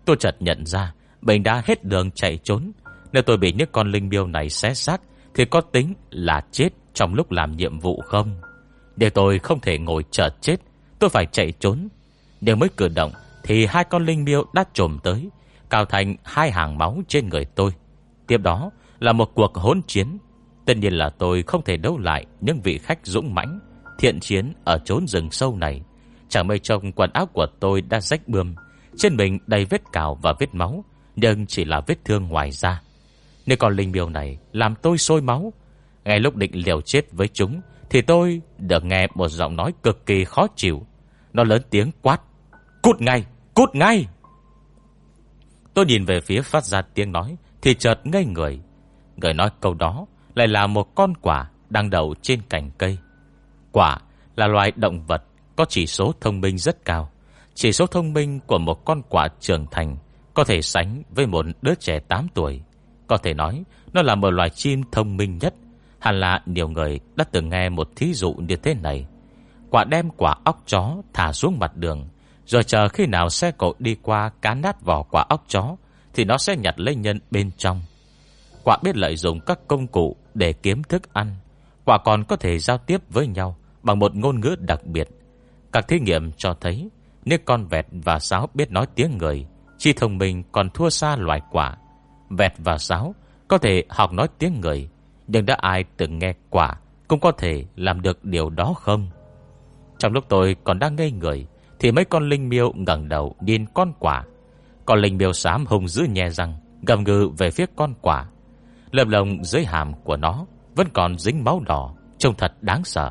Tôi chợt nhận ra mình đã hết đường chạy trốn. Nếu tôi bị những con linh miêu này xé xác thì có tính là chết trong lúc làm nhiệm vụ không? Để tôi không thể ngồi chờ chết, tôi phải chạy trốn. Nếu mới cử động thì hai con linh miêu đã trồm tới, cào thành hai hàng máu trên người tôi. Tiếp đó là một cuộc hỗn chiến. Tất nhiên là tôi không thể đấu lại những vị khách dũng mãnh thiện chiến ở chốn rừng sâu này. Chẳng mấy chốc quần áo của tôi đã rách bươm, trên mình đầy vết cào và vết máu, nhưng chỉ là vết thương ngoài da. Nếu con linh miêu này làm tôi sôi máu, ngay lúc định liều chết với chúng thì tôi được nghe một giọng nói cực kỳ khó chịu. Nó lớn tiếng quát: "Cút ngay, cút ngay!" Tôi nhìn về phía phát ra tiếng nói thì chợt ngây người. Người nói câu đó lại là một con quả đang đậu trên cành cây. Quả là loài động vật có chỉ số thông minh rất cao. Chỉ số thông minh của một con quả trưởng thành có thể sánh với một đứa trẻ 8 tuổi. Có thể nói nó là một loài chim thông minh nhất. Hẳn là nhiều người đã từng nghe một thí dụ như thế này. Quả đem quả óc chó thả xuống mặt đường, rồi chờ khi nào xe cộ đi qua cán nát vỏ quả óc chó thì nó sẽ nhặt lấy nhân bên trong. Quả biết lợi dụng các công cụ để kiếm thức ăn. Quả còn có thể giao tiếp với nhau bằng một ngôn ngữ đặc biệt. Các thí nghiệm cho thấy nếu con vẹt và sáo biết nói tiếng người, trí thông minh còn thua xa loài quả. Vẹt và sáo có thể học nói tiếng người, nhưng đã ai từng nghe quả cũng có thể làm được điều đó không? Trong lúc tôi còn đang ngây người thì mấy con linh miêu ngẩng đầu nhìn con quả. Con linh miêu xám hung dữ nhè răng gầm gừ về phía con quả. Lớp lông dưới hàm của nó vẫn còn dính máu đỏ, trông thật đáng sợ.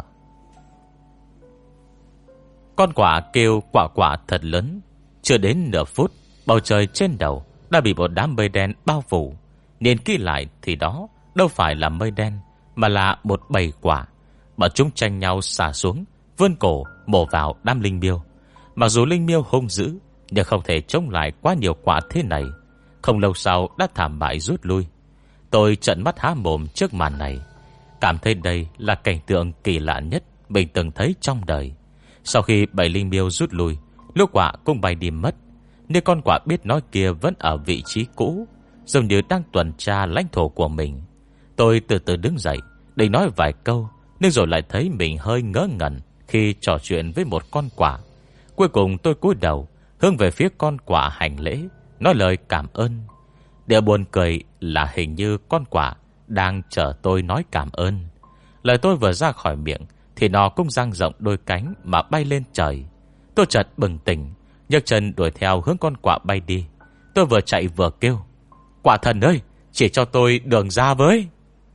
Con quả kêu quạ quạ thật lớn. Chưa đến nửa phút, bầu trời trên đầu đã bị một đám mây đen bao phủ. Nhìn kỹ lại thì đó đâu phải là mây đen, mà là một bầy quả. Bọn chúng tranh nhau xả xuống, vươn cổ mổ vào đám linh miêu. Mặc dù linh miêu hung dữ, nhưng không thể chống lại quá nhiều quả thế này. Không lâu sau đã thảm bại rút lui. Tôi trợn mắt há mồm trước màn này, cảm thấy đây là cảnh tượng kỳ lạ nhất mình từng thấy trong đời. Sau khi bầy linh miêu rút lui, lũ quả cũng bay đi mất. Nhưng con quả biết nói kia vẫn ở vị trí cũ, giống như đang tuần tra lãnh thổ của mình. Tôi từ từ đứng dậy định nói vài câu, nhưng rồi lại thấy mình hơi ngớ ngẩn khi trò chuyện với một con quả. Cuối cùng tôi cúi đầu hướng về phía con quả hành lễ, nói lời cảm ơn. Điều buồn cười là hình như con quả đang chờ tôi nói cảm ơn. Lời tôi vừa ra khỏi miệng thì nó cũng dang rộng đôi cánh mà bay lên trời. Tôi chợt bừng tỉnh, nhấc chân đuổi theo hướng con quả bay đi. Tôi vừa chạy vừa kêu: "Quả thần ơi, chỉ cho tôi đường ra với!"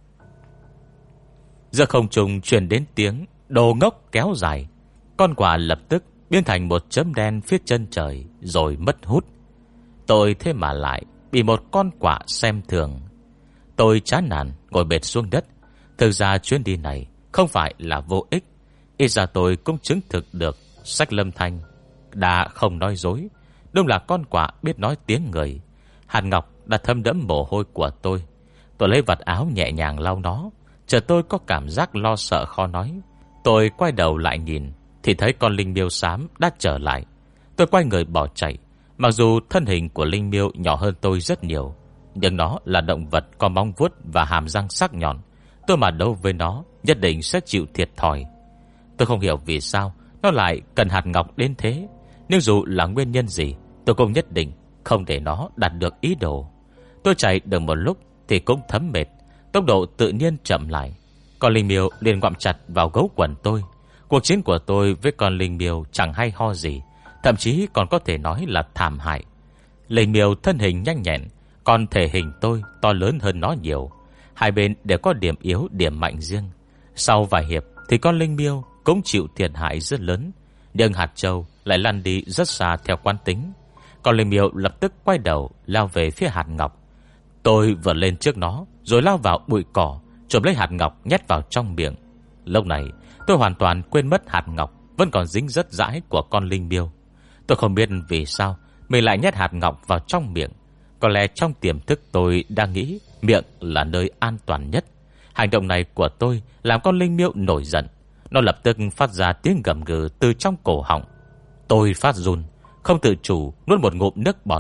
Giữa không trung truyền đến tiếng đồ ngốc kéo dài. Con quả lập tức biến thành một chấm đen phía chân trời rồi mất hút. Tôi thế mà lại bị một con quả xem thường. Tôi chán nản ngồi bệt xuống đất. Thực ra chuyến đi này không phải là vô ích. Ít ra tôi cũng chứng thực được Sách Lâm Thanh đã không nói dối. Đúng là con quả biết nói tiếng người. Hạt ngọc đã thấm đẫm mồ hôi của tôi. Tôi lấy vạt áo nhẹ nhàng lau nó. Chợt tôi có cảm giác lo sợ khó nói. Tôi quay đầu lại nhìn thì thấy con linh miêu xám đã trở lại. Tôi quay người bỏ chạy. Mặc dù thân hình của linh miêu nhỏ hơn tôi rất nhiều, nhưng nó là động vật có móng vuốt và hàm răng sắc nhọn. Tôi mà đấu với nó nhất định sẽ chịu thiệt thòi. Tôi không hiểu vì sao nó lại cần hạt ngọc đến thế. Nhưng dù là nguyên nhân gì, tôi cũng nhất định không để nó đạt được ý đồ. Tôi chạy được một lúc thì cũng thấm mệt, tốc độ tự nhiên chậm lại. Con linh miêu liền ngoạm chặt vào gấu quần tôi. Cuộc chiến của tôi với con linh miêu chẳng hay ho gì, thậm chí còn có thể nói là thảm hại. Linh miêu thân hình nhanh nhẹn, còn thể hình tôi to lớn hơn nó nhiều. Hai bên đều có điểm yếu điểm mạnh riêng. Sau vài hiệp thì con linh miêu cũng chịu thiệt hại rất lớn, nhưng hạt châu lại lăn đi rất xa theo quán tính. Con linh miêu lập tức quay đầu lao về phía hạt ngọc. Tôi vượt lên trước nó rồi lao vào bụi cỏ, trộm lấy hạt ngọc nhét vào trong miệng. Lúc này tôi hoàn toàn quên mất hạt ngọc vẫn còn dính rất dãi của con linh miêu. Tôi không biết vì sao mình lại nhét hạt ngọc vào trong miệng. Có lẽ trong tiềm thức tôi đang nghĩ miệng là nơi an toàn nhất. Hành động này của tôi làm con linh miêu nổi giận. Nó lập tức phát ra tiếng gầm gừ từ trong cổ họng. Tôi phát run, không tự chủ nuốt một ngụm nước bọt.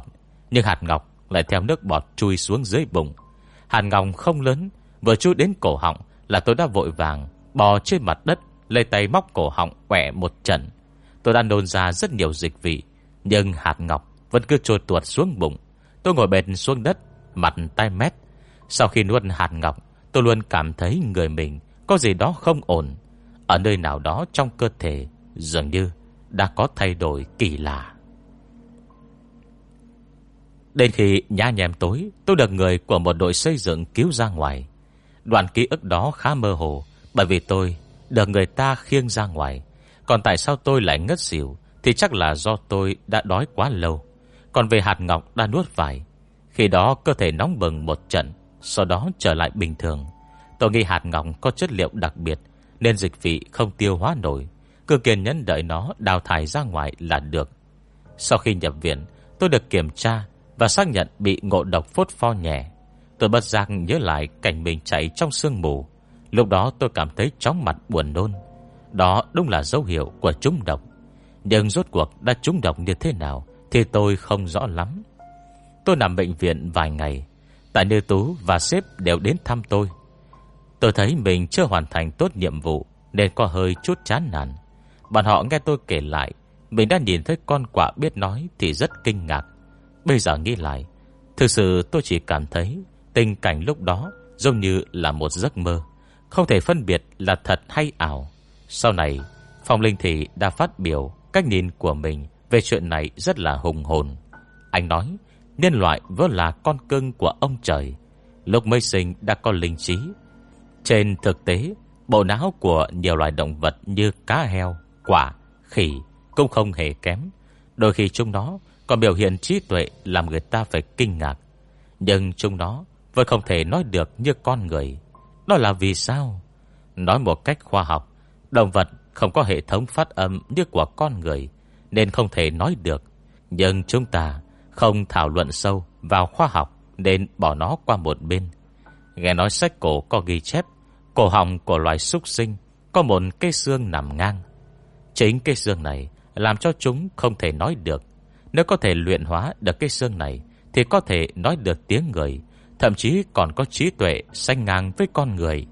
Nhưng hạt ngọc lại theo nước bọt chui xuống dưới bụng. Hạt ngọc không lớn, vừa chui đến cổ họng là tôi đã vội vàng bò trên mặt đất, lấy tay móc cổ họng quẹ một trận. Tôi đã nôn ra rất nhiều dịch vị, nhưng hạt ngọc vẫn cứ trôi tuột xuống bụng. Tôi ngồi bệt xuống đất, mặt tai mét. Sau khi nuốt hạt ngọc, tôi luôn cảm thấy người mình có gì đó không ổn. Ở nơi nào đó trong cơ thể dường như đã có thay đổi kỳ lạ. Đến khi nhá nhem tối, tôi được người của một đội xây dựng cứu ra ngoài. Đoạn ký ức đó khá mơ hồ, bởi vì tôi được người ta khiêng ra ngoài. Còn tại sao tôi lại ngất xỉu thì chắc là do tôi đã đói quá lâu. Còn về hạt ngọc đã nuốt phải, khi đó cơ thể nóng bừng một trận, sau đó trở lại bình thường. Tôi nghĩ hạt ngọc có chất liệu đặc biệt nên dịch vị không tiêu hóa nổi, cứ kiên nhẫn đợi nó đào thải ra ngoài là được. Sau khi nhập viện, tôi được kiểm tra và xác nhận bị ngộ độc phốt pho nhẹ. Tôi bất giác nhớ lại cảnh mình chạy trong sương mù. Lúc đó tôi cảm thấy chóng mặt buồn nôn. Đó đúng là dấu hiệu của trúng độc. Nhưng rốt cuộc đã trúng độc như thế nào thì tôi không rõ lắm. Tôi nằm bệnh viện vài ngày. Tại Như Tú và sếp đều đến thăm tôi. Tôi thấy mình chưa hoàn thành tốt nhiệm vụ nên có hơi chút chán nản. Bọn họ nghe tôi kể lại mình đã nhìn thấy con quạ biết nói thì rất kinh ngạc. Bây giờ nghĩ lại, thực sự tôi chỉ cảm thấy tình cảnh lúc đó giống như là một giấc mơ, không thể phân biệt là thật hay ảo. Sau này Phong Linh Thị đã phát biểu cách nhìn của mình về chuyện này rất là hùng hồn. Anh nói nhân loại vốn là con cưng của ông trời, lúc mới sinh đã có linh trí. Trên thực tế, bộ não của nhiều loài động vật như cá heo, quả, khỉ cũng không hề kém. Đôi khi chúng nó còn biểu hiện trí tuệ làm người ta phải kinh ngạc. Nhưng chúng nó vẫn không thể nói được như con người. Đó là vì sao? Nói một cách khoa học, động vật không có hệ thống phát âm như của con người nên không thể nói được. Nhưng chúng ta không thảo luận sâu vào khoa học nên bỏ nó qua một bên. Nghe nói sách cổ có ghi chép cổ họng của loài súc sinh có một cái xương nằm ngang. Chính cái xương này làm cho chúng không thể nói được. Nếu có thể luyện hóa được cái xương này thì có thể nói được tiếng người, thậm chí còn có trí tuệ sánh ngang với con người.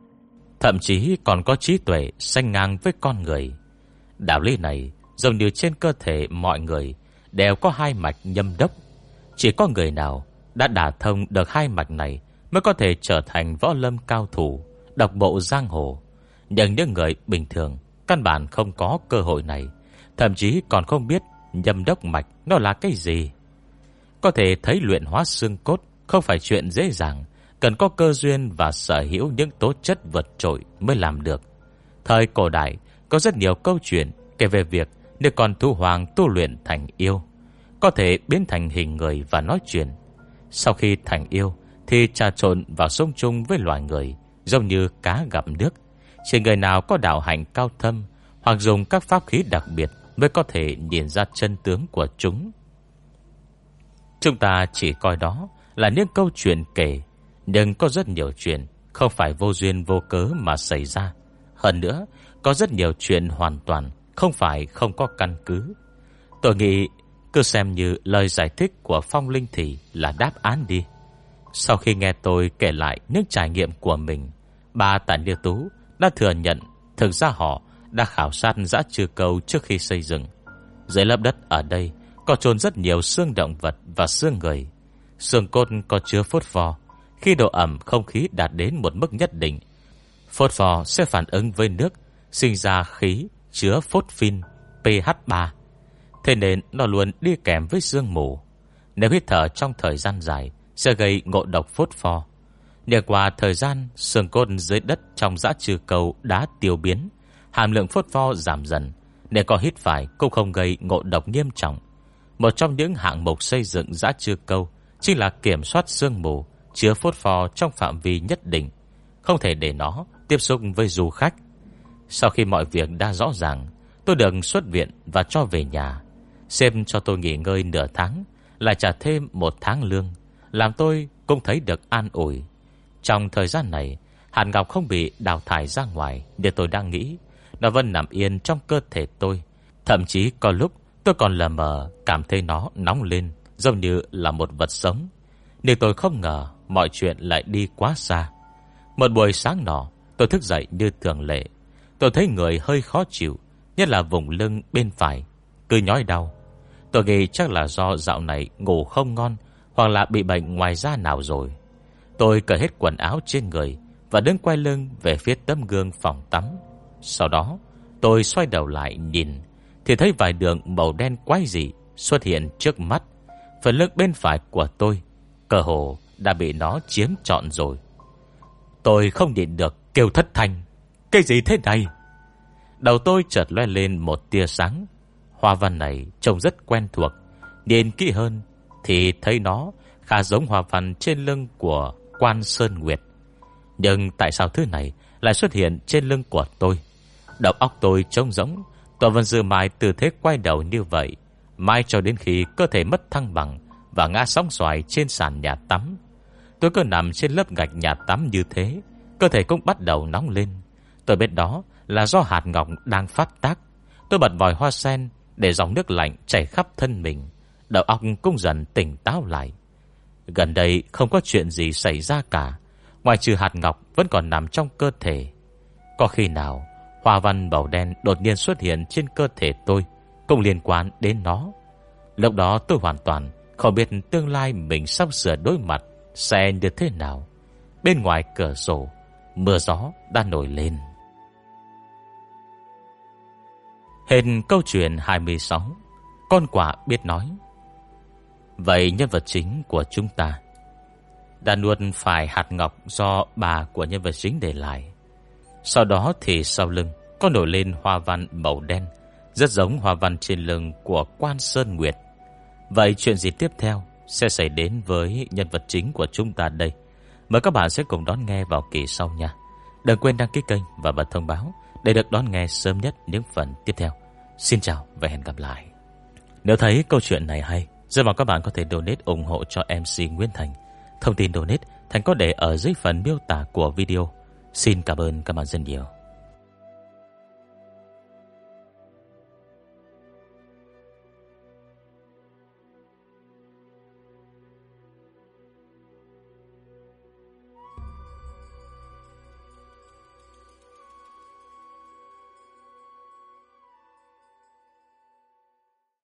Đạo lý này giống như trên cơ thể mọi người đều có hai mạch nhâm đốc. Chỉ có người nào đã đả thông được hai mạch này mới có thể trở thành võ lâm cao thủ, độc bộ giang hồ. Nhưng những người bình thường căn bản không có cơ hội này, thậm chí còn không biết nhâm đốc mạch nó là cái gì. Có thể thấy luyện hóa xương cốt không phải chuyện dễ dàng, cần có cơ duyên và sở hữu những tố chất vượt trội mới làm được. Thời cổ đại có rất nhiều câu chuyện kể về việc nếu con thú hoàng tu luyện thành yêu, có thể biến thành hình người và nói chuyện. Sau khi thành yêu thì trà trộn vào sống chung với loài người, giống như cá gặp nước. Chỉ người nào có đạo hạnh cao thâm hoặc dùng các pháp khí đặc biệt mới có thể nhìn ra chân tướng của chúng. Chúng ta chỉ coi đó là những câu chuyện kể, nhưng có rất nhiều chuyện không phải vô duyên vô cớ mà xảy ra. Hơn nữa, có rất nhiều chuyện hoàn toàn không phải không có căn cứ. Tôi nghĩ cứ xem như lời giải thích của Phong Linh Thị là đáp án đi. Sau khi nghe tôi kể lại những trải nghiệm của mình, bà Tạ Như Tú đã thừa nhận thực ra họ đã khảo sát dã trư câu trước khi xây dựng. Dưới lớp đất ở đây có chôn rất nhiều xương động vật và xương người. Xương cốt có chứa phốt pho. Khi độ ẩm không khí đạt đến một mức nhất định, phốt pho sẽ phản ứng với nước, sinh ra khí chứa phốt phin pH3. Thế nên nó luôn đi kèm với sương mù. Nếu hít thở trong thời gian dài sẽ gây ngộ độc phốt pho. Nhờ qua thời gian, xương cốt dưới đất trong dã trư câu đã tiêu biến, hàm lượng phốt pho giảm dần, nên có hít phải cũng không gây ngộ độc nghiêm trọng. Một trong những hạng mục xây dựng dã trư câu chính là kiểm soát sương mù chứa phốt pho trong phạm vi nhất định, không thể để nó tiếp xúc với du khách. Sau khi mọi việc đã rõ ràng, tôi được xuất viện và cho về nhà. Sếp cho tôi nghỉ ngơi nửa tháng, lại trả thêm 1 tháng lương, làm tôi cũng thấy được an ủi. Trong thời gian này, hạt ngọc không bị đào thải ra ngoài như tôi đang nghĩ. Nó vẫn nằm yên trong cơ thể tôi. Thậm chí có lúc tôi còn lờ mờ cảm thấy nó nóng lên, giống như là một vật sống. Nhưng tôi không ngờ mọi chuyện lại đi quá xa. Một buổi sáng nọ, tôi thức dậy như thường lệ. Tôi thấy người hơi khó chịu, nhất là vùng lưng bên phải, cứ nhói đau. Tôi nghĩ chắc là do dạo này ngủ không ngon, hoặc là bị bệnh ngoài da nào rồi. Tôi cởi hết quần áo trên người và đứng quay lưng về phía tấm gương phòng tắm. Sau đó tôi xoay đầu lại nhìn, thì thấy vài đường màu đen quái dị xuất hiện trước mắt. Phần lưng bên phải của tôi cơ hồ đã bị nó chiếm trọn rồi. Tôi không nhịn được kêu thất thanh: cái gì thế này? Đầu tôi chợt lóe lên một tia sáng. Hoa văn này trông rất quen thuộc. Nhìn kỹ hơn thì thấy nó khá giống hoa văn trên lưng của Quan Sơn Nguyệt. Nhưng tại sao thứ này lại xuất hiện trên lưng của tôi? Đầu óc tôi trống rỗng. Tôi vẫn giữ mãi tư thế quay đầu như vậy, mãi cho đến khi cơ thể mất thăng bằng và ngã sóng xoài trên sàn nhà tắm. Tôi cứ nằm trên lớp gạch nhà tắm như thế, cơ thể cũng bắt đầu nóng lên. Tôi biết đó là do hạt ngọc đang phát tác. Tôi bật vòi hoa sen để dòng nước lạnh chảy khắp thân mình. Đầu óc cũng dần tỉnh táo lại. Gần đây không có chuyện gì xảy ra cả, ngoài trừ hạt ngọc vẫn còn nằm trong cơ thể. Có khi nào hoa văn màu đen đột nhiên xuất hiện trên cơ thể tôi cũng liên quan đến nó? Lúc đó tôi hoàn toàn không biết tương lai mình sắp sửa đối mặt sẽ như thế nào. Bên ngoài cửa sổ, mưa gió đã nổi lên. Hết câu chuyện 26. Con quạ biết nói. Vậy nhân vật chính của chúng ta đã nuốt phải hạt ngọc do bà của nhân vật chính để lại. Sau đó thì sau lưng có nổi lên hoa văn màu đen, rất giống hoa văn trên lưng của Quan Sơn Nguyệt. Vậy chuyện gì tiếp theo sẽ xảy đến với nhân vật chính của chúng ta đây? Mời các bạn sẽ cùng đón nghe vào kỳ sau nha. Đừng quên đăng ký kênh và bật thông báo để được đón nghe sớm nhất những phần tiếp theo. Xin chào và hẹn gặp lại. Nếu thấy câu chuyện này hay, rất mong các bạn có thể donate ủng hộ cho MC Nguyễn Thành. Thông tin donate Thành có để ở dưới phần miêu tả của video. Xin cảm ơn các bạn rất nhiều.